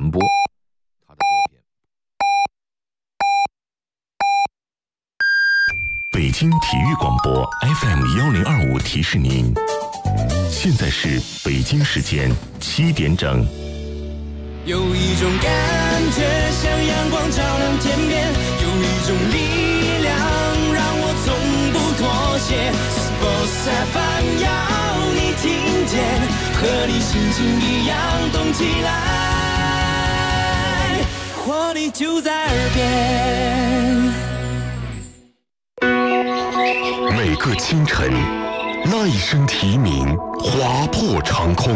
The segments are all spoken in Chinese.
传播。他的作品。 北京体育广播 FM1025提示您，现在是北京时间7点整。 有一种感觉像阳光照亮天边，有一种力量让我从不妥协。Sports FM 要你听见，和你心情一样动起来，活力就在耳边。 每个清晨，那一声啼鸣划破长空。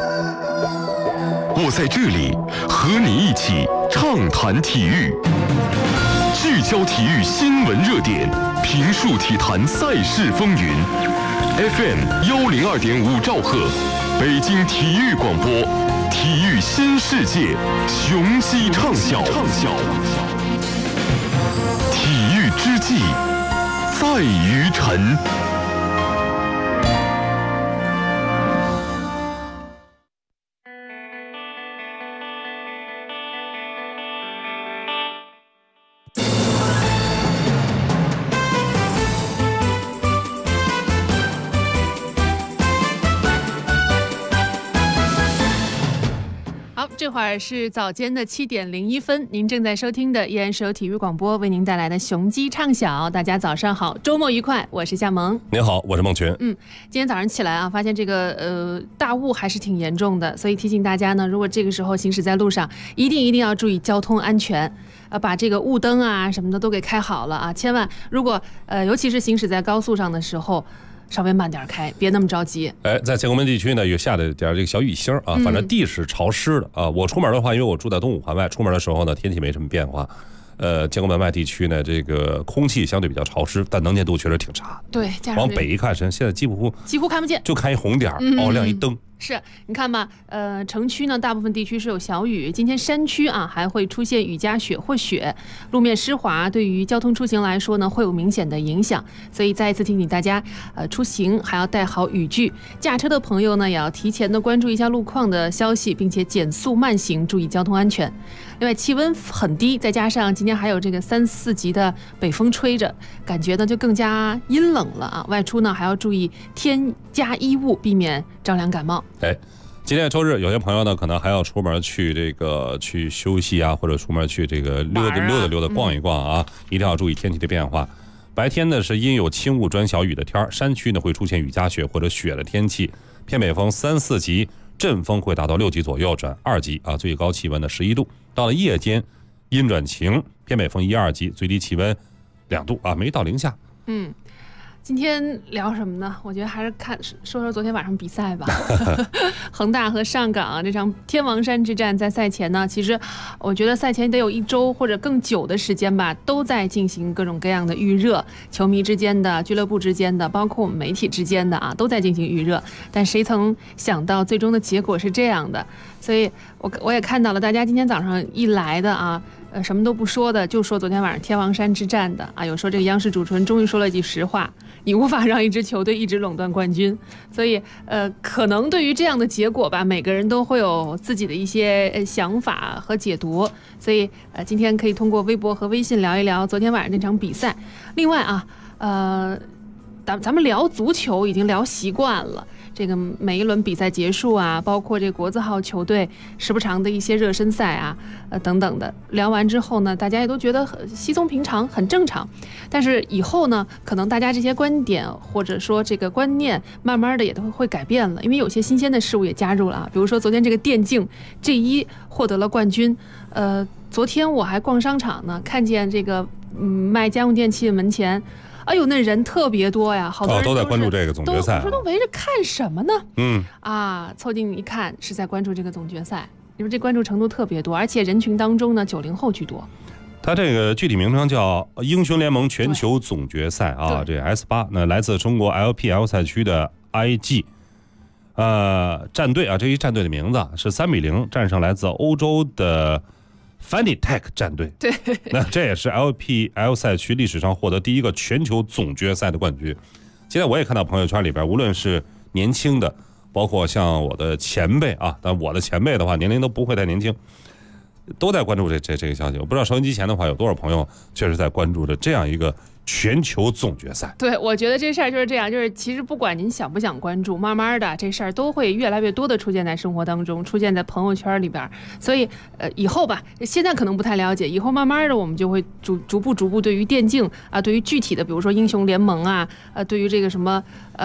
我在这里和你一起畅谈体育，聚焦体育新闻热点，评述体坛赛事风云。FM102.5兆赫，北京体育广播，体育新世界，雄鸡畅晓。体育之际，在于晨。 这会儿是早间的7点01分，您正在收听的依然是由体育广播为您带来的雄鸡畅晓。大家早上好，周末愉快，我是夏萌。 您好，我是孟群。 今天早上起来啊，发现这个大雾还是挺严重的，所以提醒大家呢，如果这个时候行驶在路上，一定要注意交通安全。把这个雾灯啊什么的都给开好了啊，千万如果尤其是行驶在高速上的时候，稍微慢点开，别那么着急。 在建国门地区呢，有下了点这个小雨星啊，反正地是潮湿的啊。我出门的话，因为我住在东五环外，出门的时候呢，天气没什么变化。建国门外地区呢，这个空气相对比较潮湿，但能见度确实挺差。 对， 往北一看，现在几乎看不见， 就看一红点亮一灯。 是，你看吧，城区呢，大部分地区是有小雨，今天山区啊还会出现雨夹雪或雪，路面湿滑，对于交通出行来说呢，会有明显的影响。所以再一次提醒大家，出行还要带好雨具，驾车的朋友呢，也要提前的关注一下路况的消息，并且减速慢行，注意交通安全。另外，气温很低，再加上今天还有这个3、4级的北风吹着，感觉呢就更加阴冷了啊。外出呢还要注意添加衣物，避免着凉感冒。 今天周日，有些朋友呢可能还要出门去休息啊，或者出门去这个溜达逛一逛啊，一定要注意天气的变化。白天呢是阴有轻雾转小雨的天，山区呢会出现雨夹雪或者雪的天气，偏北风3、4级，阵风会达到6级左右转2级啊，最高气温的11度。到了夜间，阴转晴，偏北风1、2级，最低气温2度啊，没到零下。 今天聊什么呢？我觉得还是说说昨天晚上比赛吧。恒大和上港这场天王山之战，在赛前呢，其实我觉得赛前得有1周或者更久的时间吧，都在进行各种各样的预热，球迷之间的、俱乐部之间的，包括我们媒体之间的啊，都在进行预热。但谁曾想到最终的结果是这样的？所以我也看到了，大家今天早上一来的啊。什么都不说的，就说昨天晚上天王山之战的啊，有说这个央视主持人终于说了一句实话，你无法让一支球队一直垄断冠军。所以可能对于这样的结果吧，每个人都会有自己的一些想法和解读。所以今天可以通过微博和微信聊一聊昨天晚上那场比赛。另外啊，咱们聊足球已经聊习惯了。这个每一轮比赛结束啊，包括这个国字号球队时不常的一些热身赛啊，等等的，聊完之后呢，大家也都觉得很稀松平常，很正常。但是以后呢，可能大家这些观点或者说这个观念，慢慢的也都会改变了，因为有些新鲜的事物也加入了啊。比如说昨天这个电竞 G1 获得了冠军，昨天我还逛商场呢，看见这个卖家用电器的门前。哎呦，那人特别多呀，好多人都在关注这个总决赛。 我说都围着看什么呢？凑近一看是在关注这个总决赛，因为这关注程度特别多，而且人群当中呢，90后居多。 它这个具体名称叫英雄联盟全球总决赛啊，这 S8 那来自中国 LPL 赛区的 IG 战队啊，这一战队的名字是3-0战胜来自欧洲的Fanatec 战队， 对， 那这也是 LPL 赛区历史上获得第一个全球总决赛的冠军。现在我也看到朋友圈里边，无论是年轻的，包括像我的前辈啊，但我的前辈的话，年龄都不会太年轻， 都在关注这个消息。我不知道收音机前的话有多少朋友确实在关注着这样一个全球总决赛。 对，我觉得这事儿就是这样，就是其实不管您想不想关注，慢慢的这事儿都会越来越多的出现在生活当中，出现在朋友圈里边。所以以后吧，现在可能不太了解，以后慢慢的我们就会逐步对于电竞啊，对于具体的比如说英雄联盟啊，对于这个什么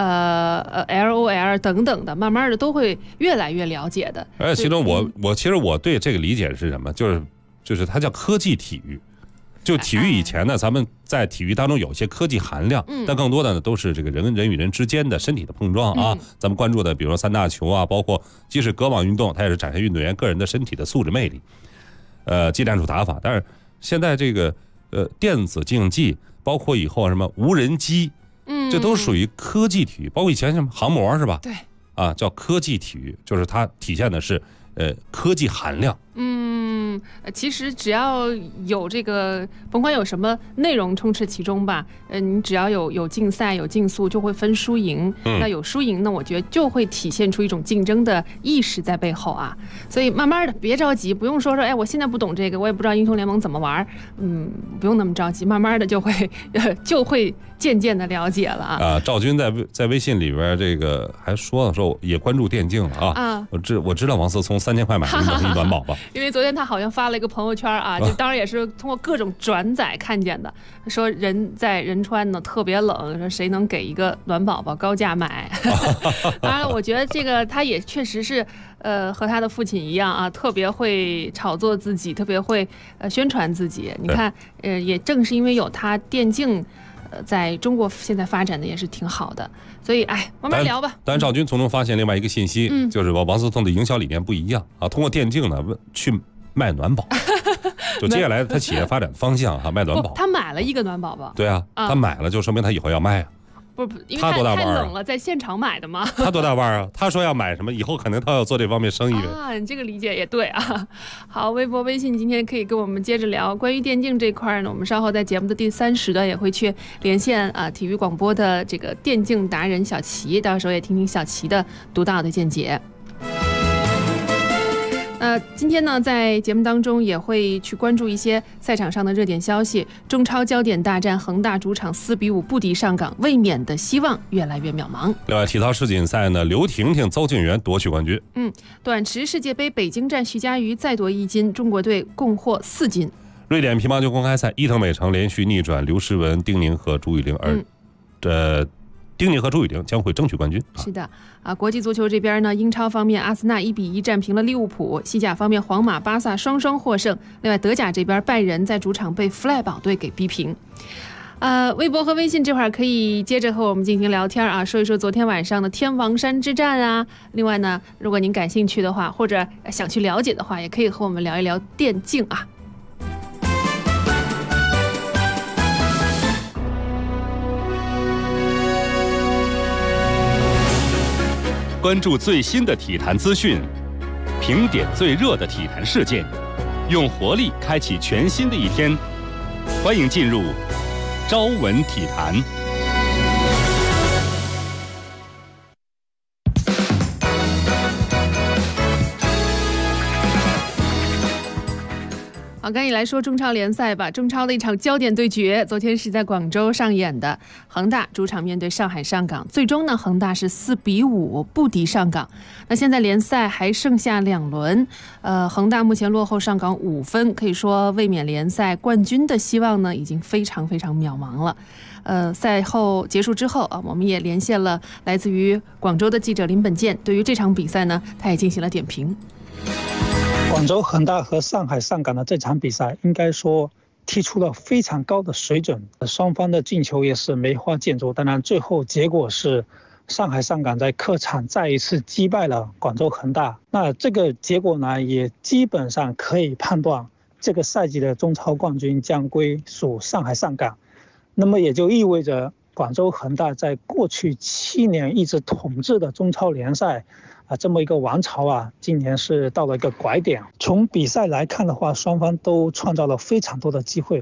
LOL 等等的，慢慢的都会越来越了解的。 而且其中其实我对这个理解是什么，就是它叫科技体育。就体育以前呢，咱们在体育当中有一些科技含量，但更多的呢都是这个人与人之间的身体的碰撞啊。咱们关注的，比如说3大球啊，包括即使隔网运动，它也是展现运动员个人的身体的素质魅力，技战术打法。但是现在这个电子竞技，包括以后什么无人机，这都属于科技体育。包括以前什么航模是吧？ 对， 啊，叫科技体育，就是它体现的是科技含量。 其实只要有这个，甭管有什么内容充斥其中吧，你只要有竞赛有竞速，就会分输赢。那有输赢呢，我觉得就会体现出一种竞争的意识在背后啊。所以慢慢的，别着急，不用说哎，我现在不懂这个，我也不知道英雄联盟怎么玩，不用那么着急，慢慢的就会渐渐的了解了啊。 赵军在微信里边这个还说也关注电竞了啊。我知道王思聪3000块买了一暖宝宝， 因为昨天他好像发了一个朋友圈啊，就当然也是通过各种转载看见的，说人在仁川呢特别冷，说谁能给一个暖宝宝高价买。当然我觉得这个他也确实是和他的父亲一样啊，特别会炒作自己，特别会宣传自己。你看也正是因为有他，电竞在中国现在发展的也是挺好的，所以慢慢聊吧。 但赵军从中发现另外一个信息，就是王思聪的营销理念不一样啊，通过电竞呢去卖暖宝。就接下来他企业发展方向卖暖宝。 他买了一个暖宝宝。 对啊，他买了就说明他以后要卖啊。 不，因为他太冷了，在现场买的嘛。 他多大腕啊？他说要买什么，以后可能他要做这方面生意啊。你这个理解也对啊。好，微博、微信今天可以跟我们接着聊关于电竞这块呢。我们稍后在节目的第3时段也会去连线体育广播的这个电竞达人小齐，到时候也听听小齐的独到的见解。今天呢，在节目当中也会去关注一些赛场上的热点消息。中超焦点大战，恒大主场4-5不敌上港，卫冕的希望越来越渺茫。 另外，体操世锦赛呢，刘婷婷、邹敬园夺取冠军。 短池世界杯北京站，徐嘉余再夺1金，中国队共获4金。 瑞典乒乓球公开赛，伊藤美诚连续逆转刘诗雯、丁宁和朱雨玲，丁宁和朱雨玲将会争取冠军。 是的国际足球这边呢，英超方面，阿森纳1-1战平了利物浦；西甲方面，皇马、巴萨双双获胜。另外，德甲这边，拜仁在主场被弗赖堡队给逼平。微博和微信这会儿可以接着和我们进行聊天说一说昨天晚上的天王山之战啊。另外呢，如果您感兴趣的话，或者想去了解的话，也可以和我们聊一聊电竞啊。 关注最新的体坛资讯，评点最热的体坛事件，用活力开启全新的一天。欢迎进入朝闻体坛。 好，赶紧来说中超联赛吧。中超的一场焦点对决，昨天是在广州上演的。恒大主场面对上海上港，最终呢，恒大是4-5不敌上港。那现在联赛还剩下2轮，恒大目前落后上港5分，可以说卫冕联赛冠军的希望呢，已经非常非常渺茫了。赛后结束之后我们也连线了来自于广州的记者林本健，对于这场比赛呢，他也进行了点评。 广州恒大和上海上港的这场比赛，应该说踢出了非常高的水准，双方的进球也是梅花间竹。当然，最后结果是上海上港在客场再一次击败了广州恒大。那这个结果呢，也基本上可以判断这个赛季的中超冠军将归属上海上港。那么也就意味着广州恒大在过去7年一直统治的中超联赛这么一个王朝今年是到了一个拐点。从比赛来看的话，双方都创造了非常多的机会，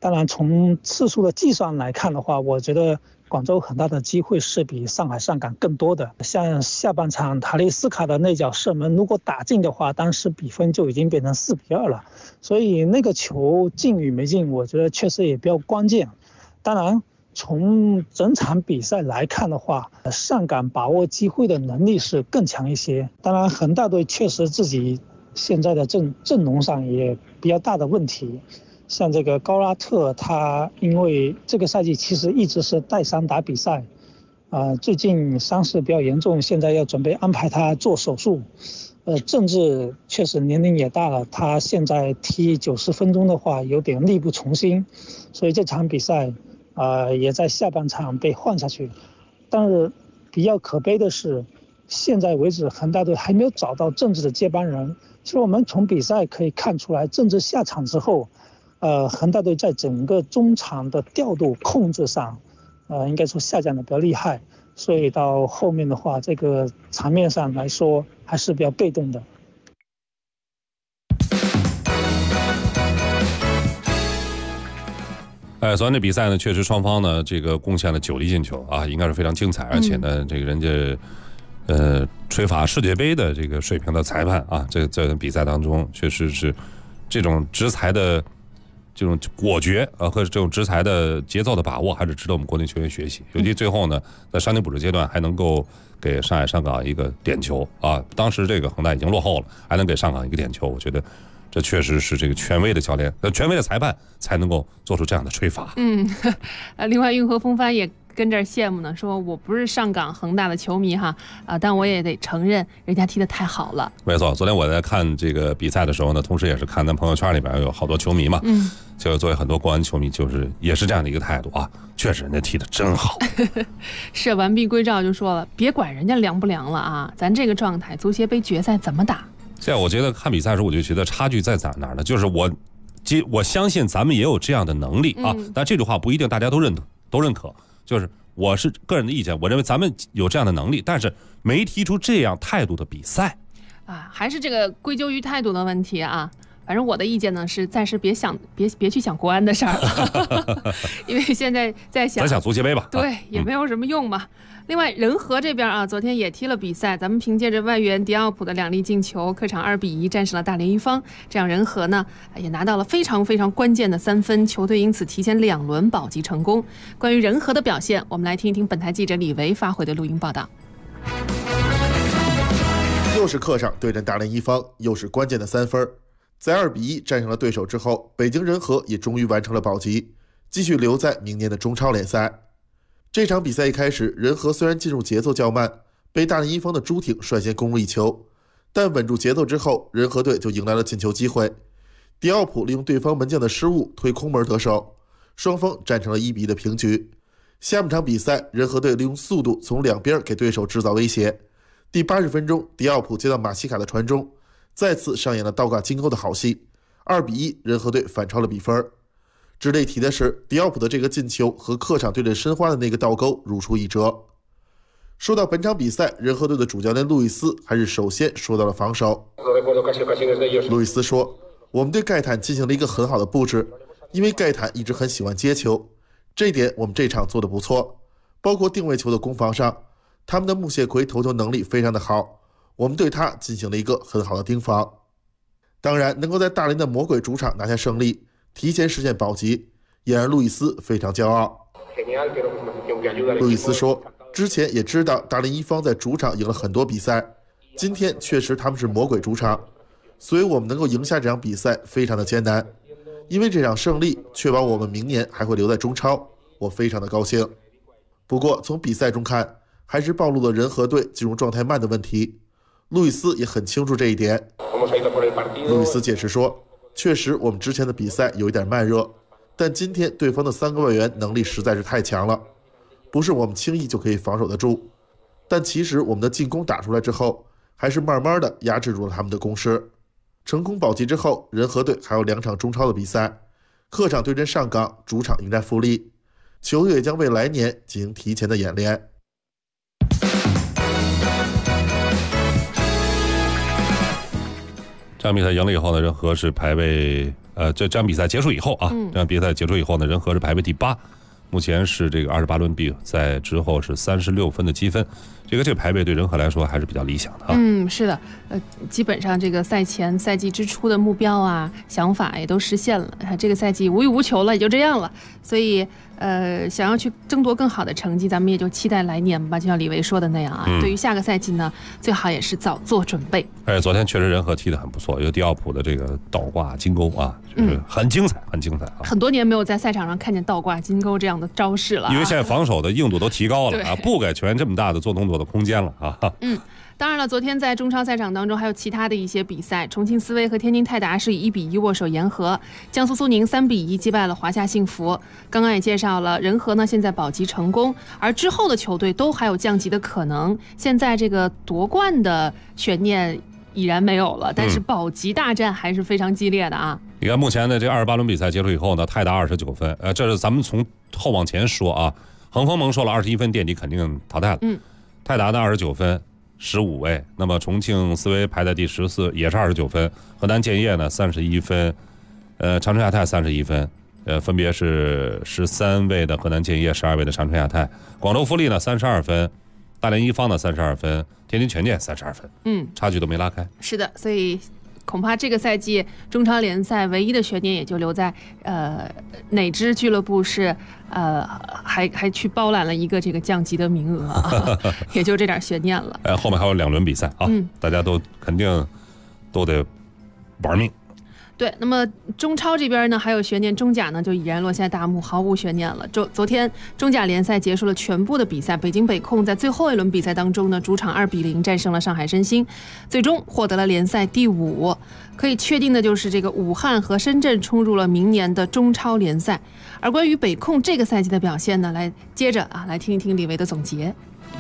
当然从次数的计算来看的话，我觉得广州恒大的机会是比上海上港更多的。像下半场塔利斯卡的那脚射门，如果打进的话，当时比分就已经变成4-2了。所以那个球进与没进，我觉得确实也比较关键。当然从整场比赛来看的话，上港把握机会的能力是更强一些。当然恒大队确实自己现在的阵容上也比较大的问题，像这个高拉特，他因为这个赛季其实一直是带伤打比赛，最近伤势比较严重，现在要准备安排他做手术。郑智确实年龄也大了，他现在踢90分钟的话有点力不从心，所以这场比赛也在下半场被换下去。但是比较可悲的是，现在为止恒大队还没有找到郑智的接班人。其实我们从比赛可以看出来，郑智下场之后，恒大队在整个中场的调度控制上，应该说下降的比较厉害，所以到后面的话，这个场面上来说还是比较被动的。 昨天这比赛呢，确实双方呢这个贡献了9粒进球啊，应该是非常精彩，而且呢，这个人家吹罚世界杯的这个水平的裁判啊，这在比赛当中确实是这种执裁的这种果决和这种执裁的节奏的把握，还是值得我们国内球员学习。尤其最后呢，在伤停补时阶段还能够给上海上港一个点球啊，当时这个恒大已经落后了，还能给上港一个点球，我觉得这确实是这个权威的教练、权威的裁判才能够做出这样的吹罚。 另外运河风帆也跟这儿羡慕呢，说我不是上港恒大的球迷哈，但我也得承认人家踢得太好了。 没错，昨天我在看这个比赛的时候呢，同时也是看咱朋友圈里边有好多球迷嘛，就作为很多国安球迷，就是也是这样的一个态度啊，确实人家踢得真好。 是完璧归赵就说了，别管人家凉不凉了啊，咱这个状态，足协杯决赛怎么打？ 现在我觉得看比赛的时候，我就觉得差距在哪儿呢？就是我相信咱们也有这样的能力啊，但这句话不一定大家都认可。就是我是个人的意见，我认为咱们有这样的能力，但是没踢出这样态度的比赛还是这个归咎于态度的问题啊。反正我的意见呢是，暂时别去想国安的事儿了，因为现在在想， 咱想足协杯吧， 对，也没有什么用嘛。另外，仁和这边啊，昨天也踢了比赛，咱们凭借着外援迪奥普的2粒进球，客场2-1战胜了大连一方，这样仁和呢也拿到了非常非常关键的3分，球队因此提前2轮保级成功。关于仁和的表现，我们来听一听本台记者李维发回的录音报道。 又是客场对阵大连一方，又是关键的3分。在2-1战胜了对手之后，北京人和也终于完成了保级，继续留在明年的中超联赛。这场比赛一开始，人和虽然进入节奏较慢，被大连一方的朱挺率先攻入1球，但稳住节奏之后，人和队就迎来了进球机会。迪奥普利用对方门将的失误推空门得手，双方战成了1-1的平局。下半场比赛，人和队利用速度从两边给对手制造威胁。第80分钟，迪奥普接到马西卡的传中，再次上演了倒挂金钩的好戏，2-1，人和队反超了比分。值得一提的是，迪奥普的这个进球和客场对阵申花的那个倒钩如出一辙。说到本场比赛，人和队的主教练路易斯还是首先说到了防守。路易斯说，我们对盖坦进行了一个很好的布置，因为盖坦一直很喜欢接球，这一点我们这场做得不错，包括定位球的攻防上，他们的穆谢奎头球能力非常的好，我们对他进行了一个很好的盯防。当然，能够在大连的魔鬼主场拿下胜利，提前实现保级，也让路易斯非常骄傲。路易斯说，之前也知道大连一方在主场赢了很多比赛，今天确实他们是魔鬼主场，所以我们能够赢下这场比赛非常的艰难，因为这场胜利确保我们明年还会留在中超，我非常的高兴。不过从比赛中看，还是暴露了人和队进入状态慢的问题，路易斯也很清楚这一点。路易斯解释说，确实我们之前的比赛有一点慢热，但今天对方的3个外援能力实在是太强了，不是我们轻易就可以防守得住。但其实我们的进攻打出来之后，还是慢慢的压制住了他们的攻势。成功保级之后，人和队还有2场中超的比赛，客场对阵上港，主场迎战富力，球队也将为来年进行提前的演练。 这场比赛赢了以后呢，人和是排位这场比赛结束以后啊，这场比赛结束以后呢，人和是排位第8，目前是这个28轮比赛之后是36分的积分，这个排位对人和来说还是比较理想的啊。 是的，基本上这个赛前赛季之初的目标啊、想法也都实现了，这个赛季无欲无求了，也就这样了。所以想要去争夺更好的成绩，咱们也就期待来年吧。就像李维说的那样啊，对于下个赛季呢，最好也是早做准备。 昨天确实人和踢得很不错，有迪奥普的这个倒挂金钩啊，就是很精彩，很精彩啊！ 很多年没有在赛场上看见倒挂金钩这样的招式了， 因为现在防守的硬度都提高了啊，不给球员这么大的做动作的空间了啊。 当然了，昨天在中超赛场当中还有其他的一些比赛，重庆斯威和天津泰达是以1-1握手言和，江苏苏宁3-1击败了华夏幸福。刚刚也介绍了，人和呢现在保级成功，而之后的球队都还有降级的可能。现在这个夺冠的悬念已然没有了，但是保级大战还是非常激烈的啊。 你看目前的这28轮比赛结束以后呢，泰达29分，这是咱们从后往前说啊。恒丰蒙说了21分垫底肯定淘汰了，泰达呢29分。15位，那么重庆斯威排在第14，也是29分。河南建业呢31分，长春亚泰31分，分别是13位的河南建业，12位的长春亚泰。广州富力呢32分，大连一方呢32分，天津权健32分，差距都没拉开。 是的，所以恐怕这个赛季中超联赛唯一的悬念也就留在哪支俱乐部是还去包揽了一个这个降级的名额啊，也就这点悬念了。 后面还有2轮比赛啊，大家都肯定都得玩命。 对，那么中超这边呢还有悬念，中甲呢就已然落下大幕，毫无悬念了。昨天中甲联赛结束了全部的比赛，北京北控在最后一轮比赛当中呢，主场2-0战胜了上海申鑫，最终获得了联赛第5。可以确定的就是这个武汉和深圳冲入了明年的中超联赛。而关于北控这个赛季的表现呢，接着来听一听李维的总结。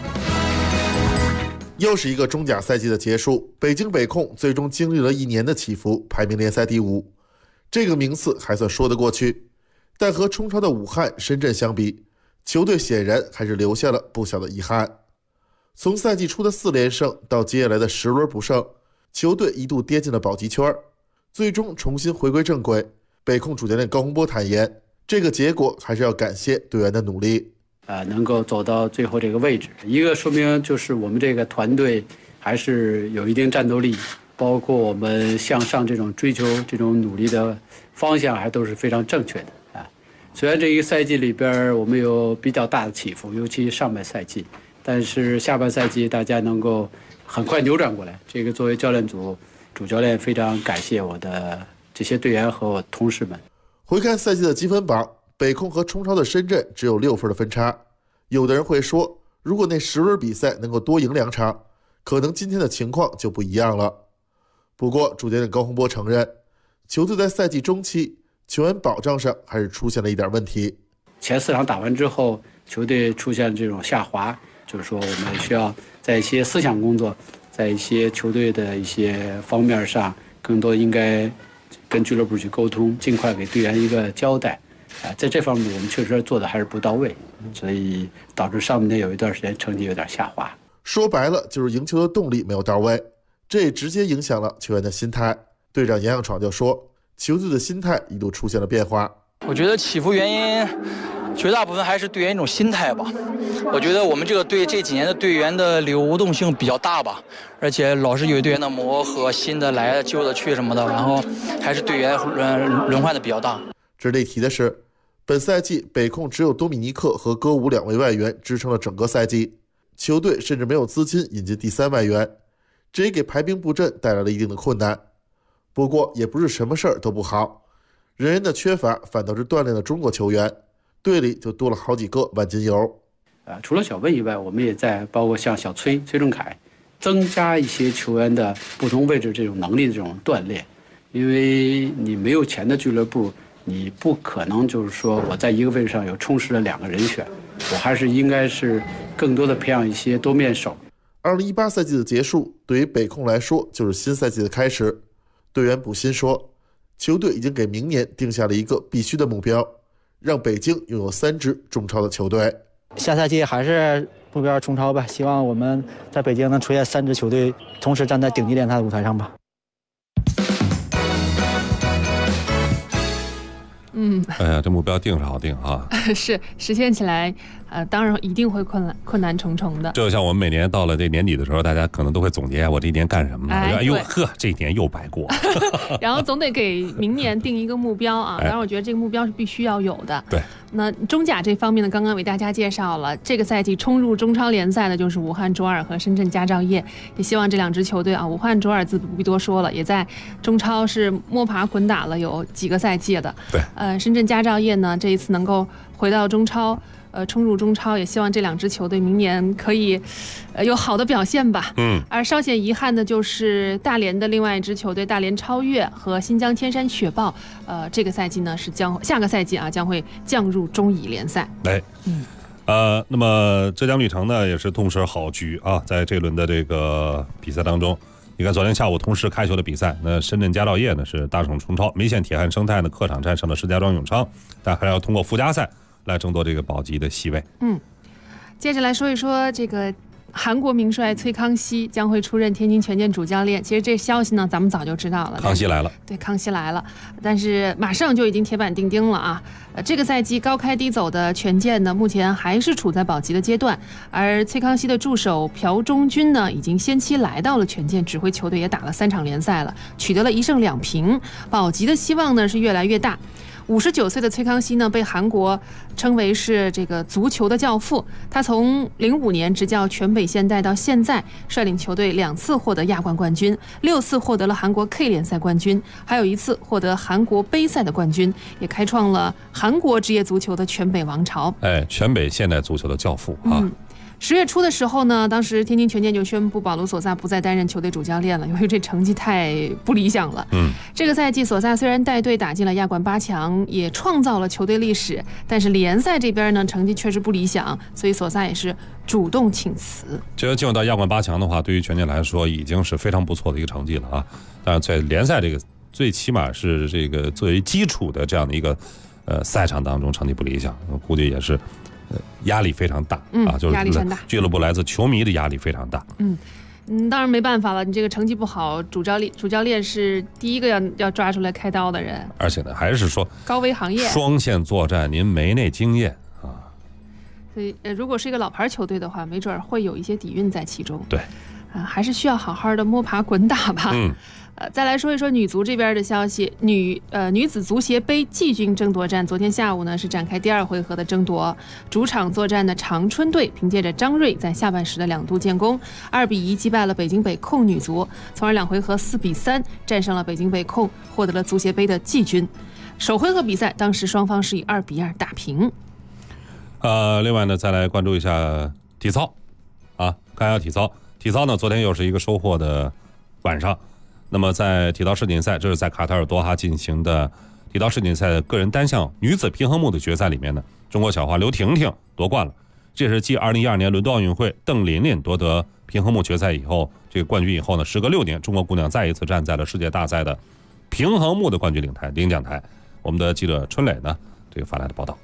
又是一个中甲赛季的结束，北京北控最终经历了1年的起伏，排名联赛第5，这个名次还算说得过去。但和冲超的武汉、深圳相比，球队显然还是留下了不小的遗憾。从赛季初的4连胜到接下来的10轮不胜，球队一度跌进了保级圈，最终重新回归正轨。北控主教练高洪波坦言，这个结果还是要感谢队员的努力。 能够走到最后这个位置，一个说明就是我们这个团队还是有一定战斗力，包括我们向上这种追求、这种努力的方向还都是非常正确的啊。虽然这一个赛季里边我们有比较大的起伏，尤其上半赛季，但是下半赛季大家能够很快扭转过来，这个作为教练组主教练非常感谢我的这些队员和我同事们。 回看赛季的积分榜，北控和冲超的深圳只有6分的分差。有的人会说，如果那10轮比赛能够多赢2场，可能今天的情况就不一样了。不过主教练高洪波承认，球队在赛季中期球员保障上还是出现了一点问题。 前4场打完之后，球队出现这种下滑，就是说我们需要在一些思想工作，在一些球队的一些方面上，更多应该跟俱乐部去沟通，尽快给队员一个交代。在这方面我们确实做的还是不到位，所以导致上面有一段时间成绩有点下滑。 说白了就是赢球的动力没有到位，这也直接影响了球员的心态。队长杨向闯就说，球队的心态一度出现了变化。 我觉得起伏原因绝大部分还是队员一种心态吧。我觉得我们这个队这几年的队员的流动性比较大吧，而且老是有队员的磨合，新的来的旧的去什么的，然后还是队员轮换的比较大。 值得一提的是，本赛季北控只有多米尼克和歌舞2位外援支撑了整个赛季，球队甚至没有资金引进第3外援，这也给排兵布阵带来了一定的困难。不过也不是什么事儿都不好，人的缺乏反倒是锻炼了中国球员，队里就多了好几个万金油。 除了小温以外，我们也在包括像小崔正凯，增加一些球员的不同位置这种能力的这种锻炼，因为你没有钱的俱乐部，你不可能就是说我在一个位置上有充实了2个人选，我还是应该是更多的培养一些多面手。 2018赛季的结束对于北控来说就是新赛季的开始。队员卜鑫说，球队已经给明年定下了一个必须的目标，让北京拥有3支中超的球队。 下赛季还是目标冲超吧，希望我们在北京能出现3支球队同时站在顶级联赛的舞台上吧。 哎呀，这目标定是好定啊， 是实现起来，当然一定会困难重重的。 就像我们每年到了这年底的时候，大家可能都会总结我这一年干什么了。哎呦呵，这一年又白过。 然后总得给明年定一个目标啊。当然，我觉得这个目标是必须要有的。 对。 那中甲这方面呢，刚刚为大家介绍了，这个赛季冲入中超联赛的就是武汉卓尔和深圳佳兆业，也希望这两支球队啊，武汉卓尔自不必多说了，也在中超是摸爬滚打了有几个赛季的。 对。 深圳佳兆业呢，这一次能够回到中超。冲入中超，也希望这两支球队明年可以有好的表现吧。而稍显遗憾的就是大连的另外一支球队大连超越和新疆天山雪豹，这个赛季呢是下个赛季啊将会降入中乙联赛。 那么浙江旅城呢也是痛失好局啊，在这轮的这个比赛当中，你看昨天下午同时开球的比赛，那深圳佳兆业呢是大胜冲超，梅县铁汉生态呢客场战胜了石家庄永昌，但还要通过附加赛来争夺这个保级的席位。 接着来说一说这个韩国名帅崔康熙将会出任天津权健主教练。其实这消息呢，咱们早就知道了。 康熙来了， 对，康熙来了，但是马上就已经铁板钉钉了啊！这个赛季高开低走的权健呢，目前还是处在保级的阶段，而崔康熙的助手朴忠君呢，已经先期来到了权健，指挥球队也打了3场联赛了，取得了1胜2平，保级的希望呢是越来越大。59岁的崔康熙呢，被韩国称为是这个足球的教父。他从05年执教全北现代到现在，率领球队2次获得亚冠冠军，6次获得了韩国 K 联赛冠军，还有1次获得韩国杯赛的冠军，也开创了韩国职业足球的全北王朝。 全北现代足球的教父啊。 10月初的时候呢，当时天津权健就宣布保罗·索萨不再担任球队主教练了，由于这成绩太不理想了。这个赛季索萨虽然带队打进了亚冠8强，也创造了球队历史，但是联赛这边呢成绩确实不理想，所以索萨也是主动请辞。 这要进入到亚冠8强的话，对于权健来说已经是非常不错的一个成绩了啊。但是在联赛这个最起码是这个作为基础的这样的一个赛场当中成绩不理想，我估计也是压力非常大啊，就是压力山大， 俱乐部来自球迷的压力非常大。 当然没办法了，你这个成绩不好，主教练是第一个要抓出来开刀的人， 而且呢，还是说高危行业， 双线作战，您没那经验啊。 所以如果是一个老牌球队的话，没准会有一些底蕴在其中。 对， 还是需要好好的摸爬滚打吧。再来说一说女足这边的消息，女子足协杯季军争夺战，昨天下午呢是展开第2回合的争夺。主场作战的长春队凭借着张睿在下半时的2度建功，2比1击败了北京北控女足，从而2回合4比3战胜了北京北控，获得了足协杯的季军。首回合比赛当时双方是以2比2打平。 另外呢，再来关注一下体操啊，看一下体操呢，昨天又是一个收获的晚上。那么在体操世锦赛，这是在卡塔尔多哈进行的体操世锦赛的个人单项女子平衡木的决赛里面呢，中国小花刘婷婷夺冠了。这是继2012年伦敦奥运会邓琳琳夺得平衡木决赛以后这个冠军以后呢，时隔6年，中国姑娘再一次站在了世界大赛的平衡木的冠军领奖台。我们的记者春磊呢，这个发来的报道。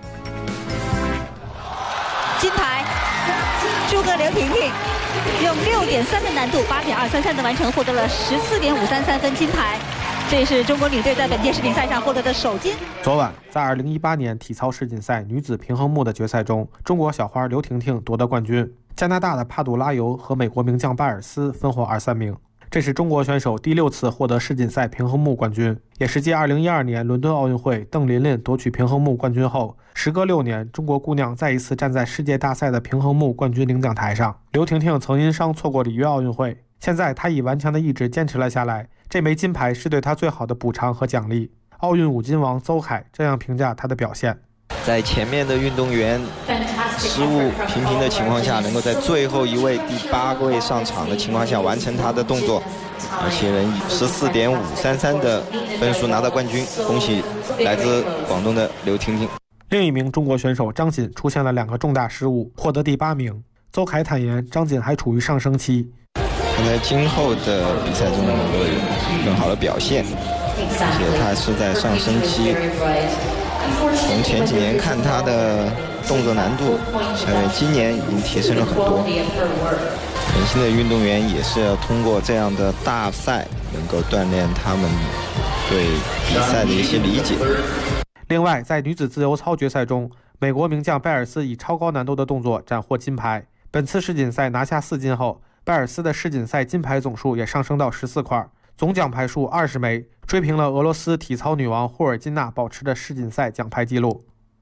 金牌，祝贺刘婷婷。用6.3的难度8.233的完成，获得了14.533分金牌。这也是中国女队在本届世锦赛上获得的首金。 昨晚在2018年体操世锦赛女子平衡木的决赛中，中国小花刘婷婷夺得冠军，加拿大的帕杜拉尤和美国名将拜尔斯分获2、3名。这是中国选手第6次获得世锦赛平衡木冠军，也是继2012年伦敦奥运会邓琳琳夺取平衡木冠军后，时隔6年，中国姑娘再一次站在世界大赛的平衡木冠军领奖台上。刘婷婷曾因伤错过里约奥运会，现在她以顽强的意志坚持了下来，这枚金牌是对她最好的补偿和奖励。奥运5金王邹凯这样评价她的表现： 在前面的运动员失误频频的情况下，能够在最后一位第8位上场的情况下完成他的动作，而且能以14.533的分数拿到冠军，恭喜来自广东的刘婷婷。 另一名中国选手张锦出现了2个重大失误，获得第8名。邹凯坦言，张锦还处于上升期， 在今后的比赛中能够有更好的表现，而且他是在上升期。从前几年看他的动作难度，今年已经提升了很多。年轻的运动员也是要通过这样的大赛，能够锻炼他们对比赛的一些理解。 另外，在女子自由操决赛中，美国名将拜尔斯以超高难度的动作斩获金牌。本次世锦赛拿下4金后，拜尔斯的世锦赛金牌总数也上升到14块，总奖牌数20枚，追平了俄罗斯体操女王霍尔金娜保持的世锦赛奖牌纪录。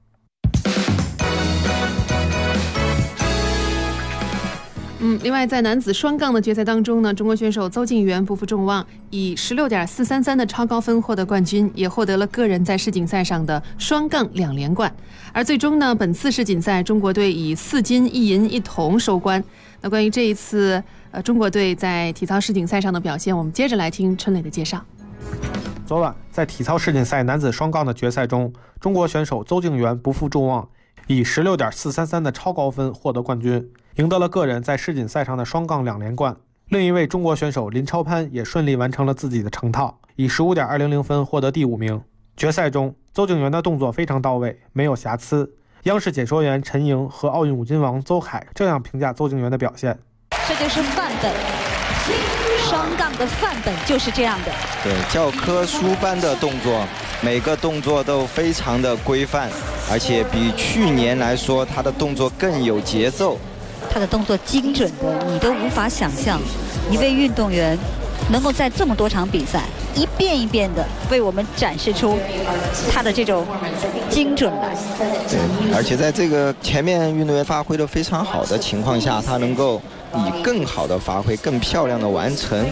另外在男子双杠的决赛当中呢，中国选手邹敬园不负众望，以16.433的超高分获得冠军，也获得了个人在世锦赛上的双杠2连冠。而最终呢，本次世锦赛中国队以4金1银1铜收官。那关于这一次中国队在体操世锦赛上的表现，我们接着来听春磊的介绍。 昨晚在体操世锦赛男子双杠的决赛中，中国选手邹敬园不负众望，以16.433的超高分获得冠军，赢得了个人在世锦赛上的双杠2连冠。另一位中国选手林超攀也顺利完成了自己的成套，以15.200分获得第5名。决赛中，邹敬园的动作非常到位，没有瑕疵。央视解说员陈莹和奥运5金王邹凯这样评价邹敬园的表现： 这就是范本，双杠的范本就是这样的。 对，教科书般的动作，每个动作都非常的规范，而且比去年来说，他的动作更有节奏。 他的动作精准的，你都无法想象，一位运动员能够在这么多场比赛一遍一遍的为我们展示出他的这种精准来。 对，而且在这个前面运动员发挥的非常好的情况下，他能够以更好的发挥、更漂亮的完成。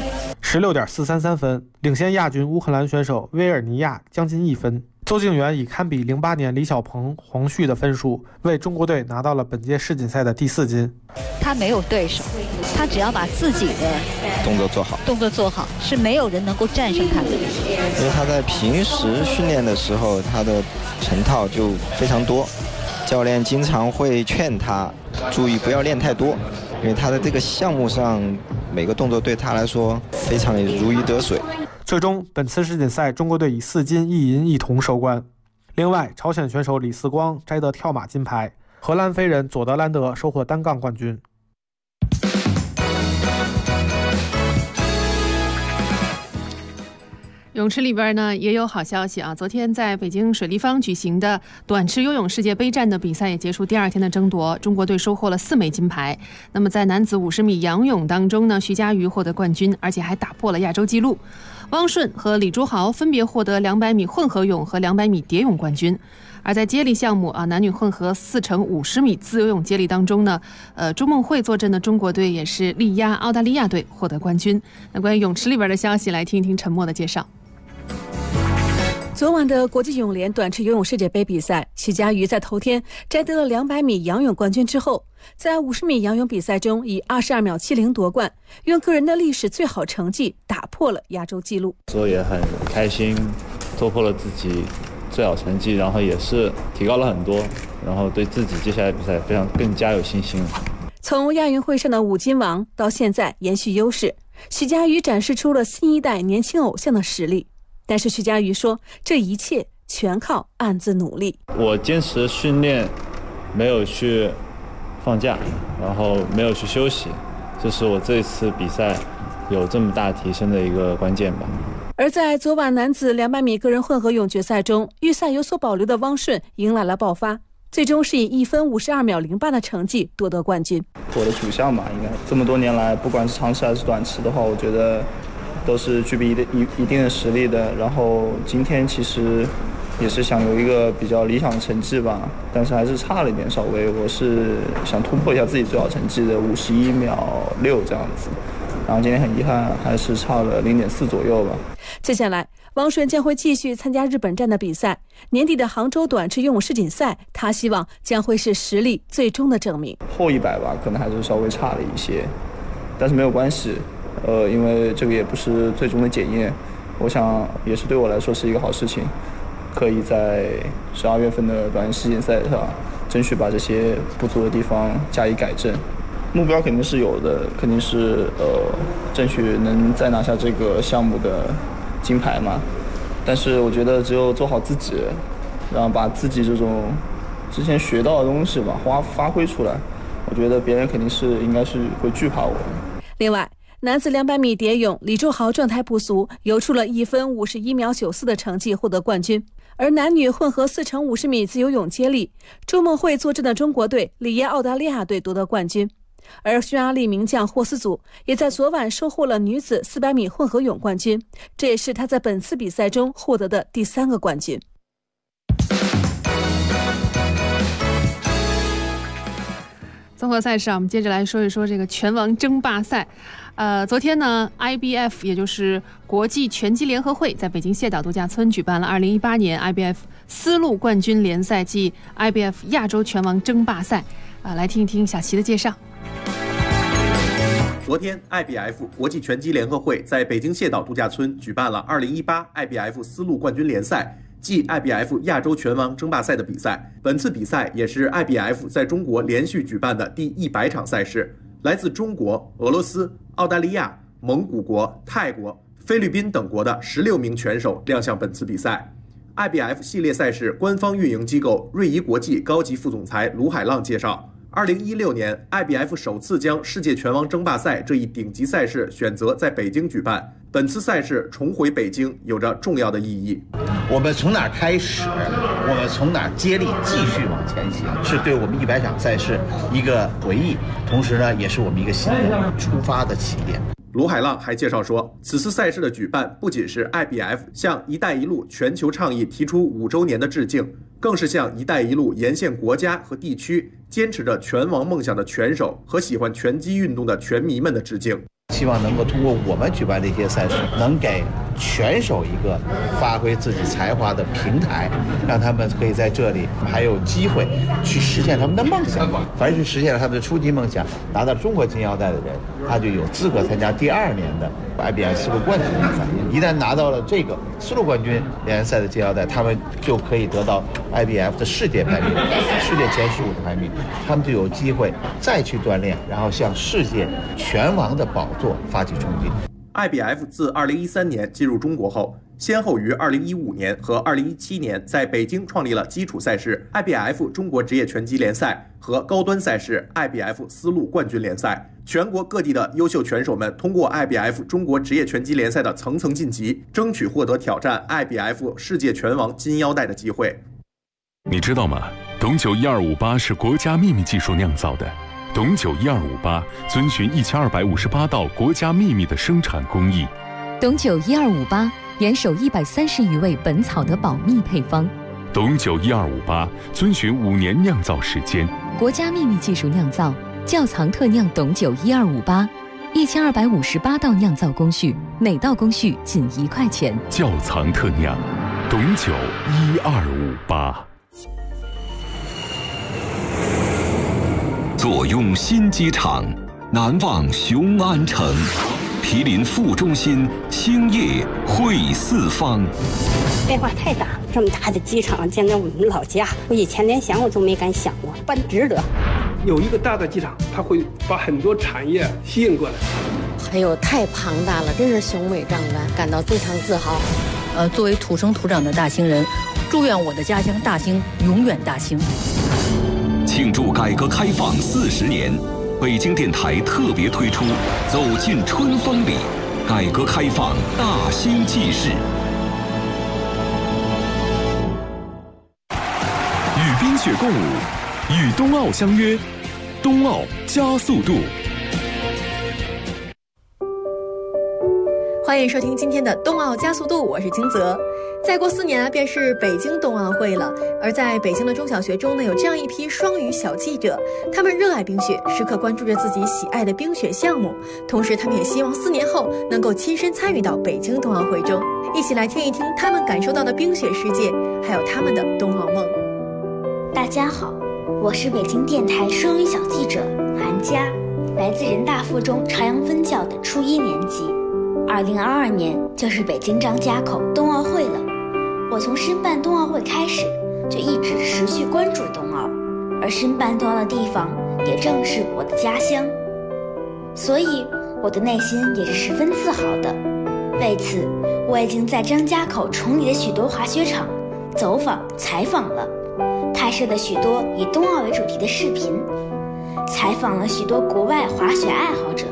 16.433分，领先亚军乌克兰选手维尔尼亚将近1分。邹敬园以堪比08年李小鹏、黄旭的分数，为中国队拿到了本届世锦赛的第4金。 他没有对手，他只要把自己的动作做好， 是没有人能够战胜他的。 因为他在平时训练的时候，他的成套就非常多，教练经常会劝他注意不要练太多，因为他的这个项目上每个动作对他来说非常的如鱼得水。 最终，本次世锦赛中国队以4金1银1铜收官。另外，朝鲜选手李四光摘得跳马金牌，荷兰飞人佐德兰德收获单杠冠军。 泳池里边呢也有好消息啊！昨天在北京水立方举行的短池游泳世界杯战的比赛也结束第2天的争夺，中国队收获了4枚金牌。那么在男子50米仰泳当中呢，徐嘉余获得冠军，而且还打破了亚洲纪录。汪顺和李朱豪分别获得200米混合泳和200米蝶泳冠军。而在接力项目啊，男女混合4×50米自由泳接力当中呢，朱梦慧坐镇的中国队也是力压澳大利亚队获得冠军。那关于泳池里边的消息，来听一听陈默的介绍。 昨晚的国际泳联短池游泳世界杯比赛，徐嘉余在头天摘得了200米仰泳冠军之后，在50米仰泳比赛中以22秒70夺冠，用个人的历史最好成绩打破了亚洲纪录。 所以也很开心，突破了自己最好成绩，然后也是提高了很多，然后对自己接下来比赛更加有信心。 从亚运会上的5金王到现在延续优势，徐嘉余展示出了新一代年轻偶像的实力。但是徐嘉余说，这一切全靠暗自努力。 我坚持训练，没有去放假，然后没有去休息，这是我这次比赛有这么大提升的一个关键吧。 而在昨晚男子200米个人混合泳决赛中，预赛有所保留的汪顺迎来了爆发，最终是以1分52秒08的成绩夺得冠军。 我的主项吧，应该这么多年来，不管是长池还是短池的话，我觉得都是具备一定的实力的。然后今天其实也是想有一个比较理想的成绩吧，但是还是差了一点，稍微我是想突破一下自己最好成绩的51秒6这样子。然后今天很遗憾，还是差了0.4左右吧。 接下来，汪顺将会继续参加日本站的比赛。年底的杭州短池游泳世锦赛，他希望将会是实力最终的证明。 后100吧，可能还是稍微差了一些，但是没有关系。因为这个也不是最终的检验，我想也是对我来说是一个好事情，可以在12月份的短世锦赛上争取把这些不足的地方加以改正。目标肯定是有的，肯定是争取能再拿下这个项目的金牌嘛。但是我觉得只有做好自己，然后把自己这种之前学到的东西吧发挥出来，我觉得别人肯定是应该是会惧怕我。 另外， 男子200米蝶泳，李周豪状态不俗，游出了1分51秒94的成绩，获得冠军。而男女混合4乘50米自由泳接力，周梦慧坐镇的中国队力压澳大利亚队夺得冠军。而匈牙利名将霍斯祖也在昨晚收获了女子400米混合泳冠军，这也是他在本次比赛中获得的第3个冠军。 综合赛事啊，我们接着来说一说这个拳王争霸赛。昨天呢 ，IBF 也就是国际拳击联合会在北京谢岛度假村举办了2018年 IBF 丝路冠军联赛暨 IBF 亚洲拳王争霸赛。来听一听小齐的介绍。 昨天 IBF 国际拳击联合会在北京谢岛度假村举办了2018 IBF 丝路冠军联赛暨 IBF 亚洲拳王争霸赛的比赛。本次比赛也是 IBF 在中国连续举办的第100场赛事。来自中国、俄罗斯、澳大利亚、蒙古国、泰国、菲律宾等国的16名拳手亮相本次比赛。IBF 系列赛事官方运营机构瑞仪国际高级副总裁卢海浪介绍，2016年 IBF 首次将世界拳王争霸赛这一顶级赛事选择在北京举办。本次赛事重回北京有着重要的意义。 我们从哪开始，我们从哪接力继续往前行，是对我们100场赛事一个回忆，同时呢，也是我们一个新的出发的起点。 卢海浪还介绍说，此次赛事的举办不仅是 IBF 向“一带一路”全球倡议提出5周年的致敬，更是向“一带一路”沿线国家和地区坚持着拳王梦想的拳手和喜欢拳击运动的拳迷们的致敬。 希望能够通过我们举办的一些赛事，能给拳手一个发挥自己才华的平台，让他们可以在这里还有机会去实现他们的梦想。凡是实现了他们的初级梦想，拿到中国金腰带的人，他就有资格参加第2年的 IBF 丝路冠军联赛。一旦拿到了这个丝路冠军联赛的金腰带，他们就可以得到 IBF 的世界排名、世界前15的排名，他们就有机会再去锻炼，然后向世界拳王的宝座发起冲击。 IBF 自2013年进入中国后，先后于2015年和2017年在北京创立了基础赛事 IBF 中国职业拳击联赛和高端赛事 IBF 丝路冠军联赛。全国各地的优秀拳手们通过 IBF 中国职业拳击联赛的层层晋级，争取获得挑战 IBF 世界拳王金腰带的机会。 你知道吗？董酒1258是国家秘密技术酿造的。董酒1258遵循1258道国家秘密的生产工艺。 董酒1258严守130余味本草的保密配方。 董酒1258遵循5年酿造时间， 国家秘密技术酿造，窖藏特酿董酒1258，1258道酿造工序，每道工序仅1块钱。 窖藏特酿，董酒1258。 坐拥新机场，难忘雄安城，毗邻副中心，兴业汇四方。 变化太大，这么大的机场建在我们老家，我以前连想我都没敢想过，办值得。 有一个大的机场，它会把很多产业吸引过来。 还有太庞大了，真是雄伟壮观，感到非常自豪。 作为土生土长的大兴人，祝愿我的家乡大兴永远大兴。 庆祝改革开放40年，北京电台特别推出《走进春风里》，改革开放大兴纪事。 与冰雪共舞，与冬奥相约，冬奥加速度。 欢迎收听今天的冬奥加速度，我是金泽。再过4年便是北京冬奥会了，而在北京的中小学中呢，有这样一批双语小记者，他们热爱冰雪，时刻关注着自己喜爱的冰雪项目，同时他们也希望4年后能够亲身参与到北京冬奥会中，一起来听一听他们感受到的冰雪世界，还有他们的冬奥梦。 大家好，我是北京电台双语小记者韩佳，来自人大附中朝阳分校的初1年级。2022年就是北京张家口冬奥会了。我从申办冬奥会开始，就一直持续关注冬奥，而申办冬奥的地方也正是我的家乡，所以我的内心也是十分自豪的。为此，我已经在张家口崇礼的许多滑雪场走访采访了，拍摄了许多以冬奥为主题的视频，采访了许多国外滑雪爱好者，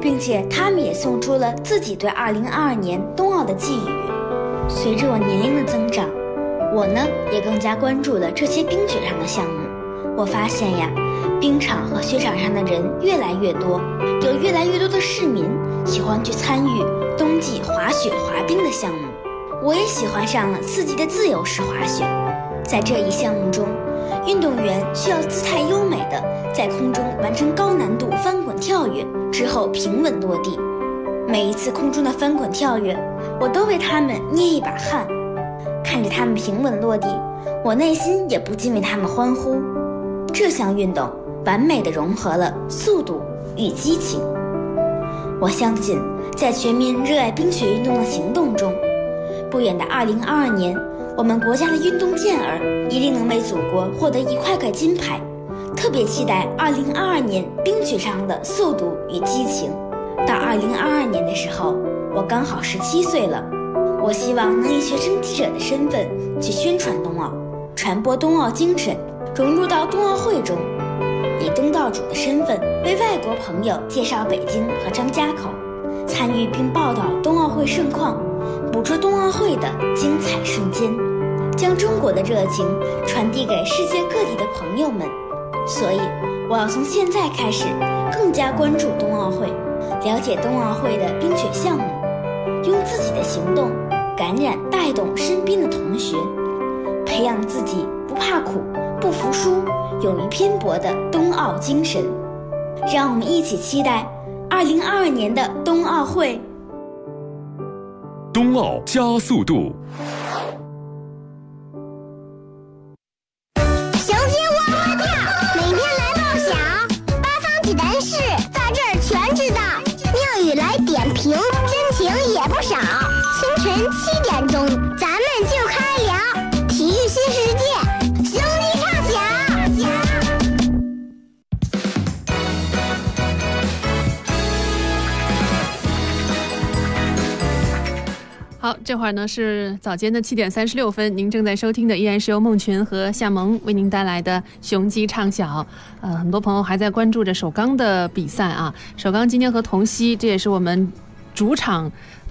并且他们也送出了自己对2022年冬奥的寄语。随着我年龄的增长，我呢也更加关注了这些冰雪上的项目。我发现呀，冰场和雪场上的人越来越多，有越来越多的市民喜欢去参与冬季滑雪滑冰的项目。我也喜欢上了刺激的自由式滑雪。在这一项目中，运动员需要姿态优美的在空中完成高难度翻滚跳跃之后平稳落地。每一次空中的翻滚跳跃，我都为他们捏一把汗。看着他们平稳落地，我内心也不禁为他们欢呼。这项运动完美地融合了速度与激情。我相信，在全民热爱冰雪运动的行动中，不远的2022年，我们国家的运动健儿一定能为祖国获得1块金牌。特别期待2022年冰雪上的速度与激情。到2022年的时候，我刚好17岁了。我希望能以学生记者的身份去宣传冬奥，传播冬奥精神，融入到冬奥会中，以东道主的身份为外国朋友介绍北京和张家口，参与并报道冬奥会盛况，捕捉冬奥会的精彩瞬间，将中国的热情传递给世界各地的朋友们。所以我要从现在开始更加关注冬奥会，了解冬奥会的冰雪项目，用自己的行动感染带动身边的同学，培养自己不怕苦不服输勇于拼搏的冬奥精神。让我们一起期待2022年的冬奥会。 冬奥加速度。 雄鸡窝窝跳，每天来报晓，八方济南市在这儿全知道。妙语来点评，真情也不少。清晨7点钟，咱们就开聊体育新世界，雄鸡唱响。 好，这会儿呢是早间的7点36分，您正在收听的依然是由孟群和夏萌为您带来的雄鸡唱晓。很多朋友还在关注着首钢的比赛啊，首钢今天和同曦，这也是我们主场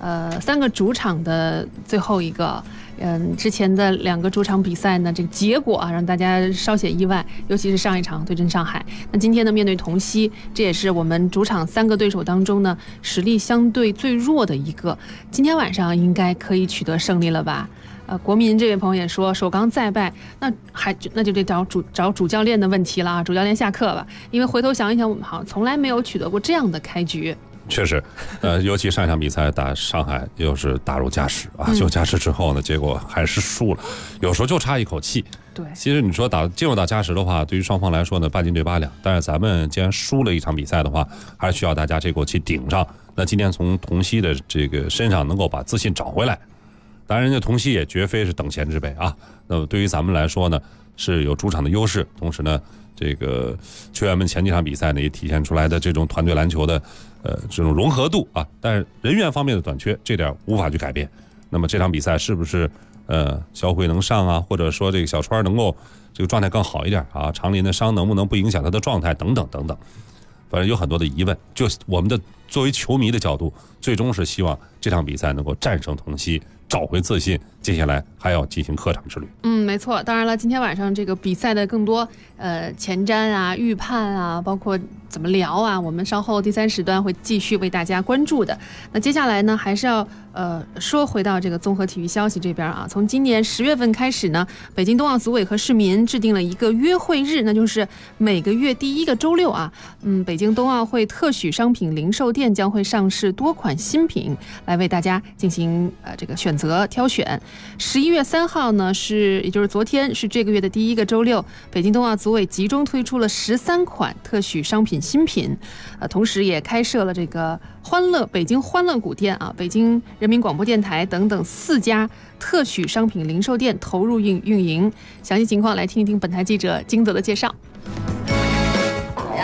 3个主场的最后一个。之前的2个主场比赛呢，这个结果啊让大家稍显意外，尤其是上一场对阵上海。那今天呢面对同曦，这也是我们主场3个对手当中呢实力相对最弱的一个。今天晚上应该可以取得胜利了吧？国民这位朋友也说，首钢再败，那就得找主教练的问题了啊！主教练下课吧，因为回头想一想，我们好像从来没有取得过这样的开局。 确实，尤其上一场比赛打上海又是打入加时啊，就加时之后呢，结果还是输了，有时候就差一口气。 对， 其实你说进入到加时的话，对于双方来说呢，8斤对8两。但是咱们既然输了一场比赛的话，还是需要大家这口气顶上。那今天从同曦的这个身上能够把自信找回来，当然人家同曦也绝非是等闲之辈啊。那么对于咱们来说呢，是有主场的优势，同时呢，这个球员们前几场比赛呢也体现出来的这种团队篮球的这种融合度啊，但是人员方面的短缺，这点无法去改变。那么这场比赛是不是肖辉能上啊，或者说这个小川能够这个状态更好一点啊，长林的伤能不能不影响他的状态等等等等，反正有很多的疑问。就我们的作为球迷的角度，最终是希望这场比赛能够战胜同曦，找回自信，接下来还要进行客场之旅。 没错。当然了，今天晚上这个比赛的更多前瞻啊、预判啊，包括怎么聊啊，我们稍后第3时段会继续为大家关注的。那接下来呢，还是要说回到这个综合体育消息这边啊。从今年10月份开始呢，北京冬奥组委和市民制定了一个约会日，那就是每个月第1个周六啊。北京冬奥会特许商品零售店将会上市多款新品，来为大家进行这个选择挑选。11月3号呢也就是昨天是这个月的第1个周六，北京冬奥组委集中推出了13款特许商品新品，同时也开设了这个北京欢乐谷店啊、北京人民广播电台等等4家特许商品零售店投入运营。详细情况来听一听本台记者金泽的介绍。 然后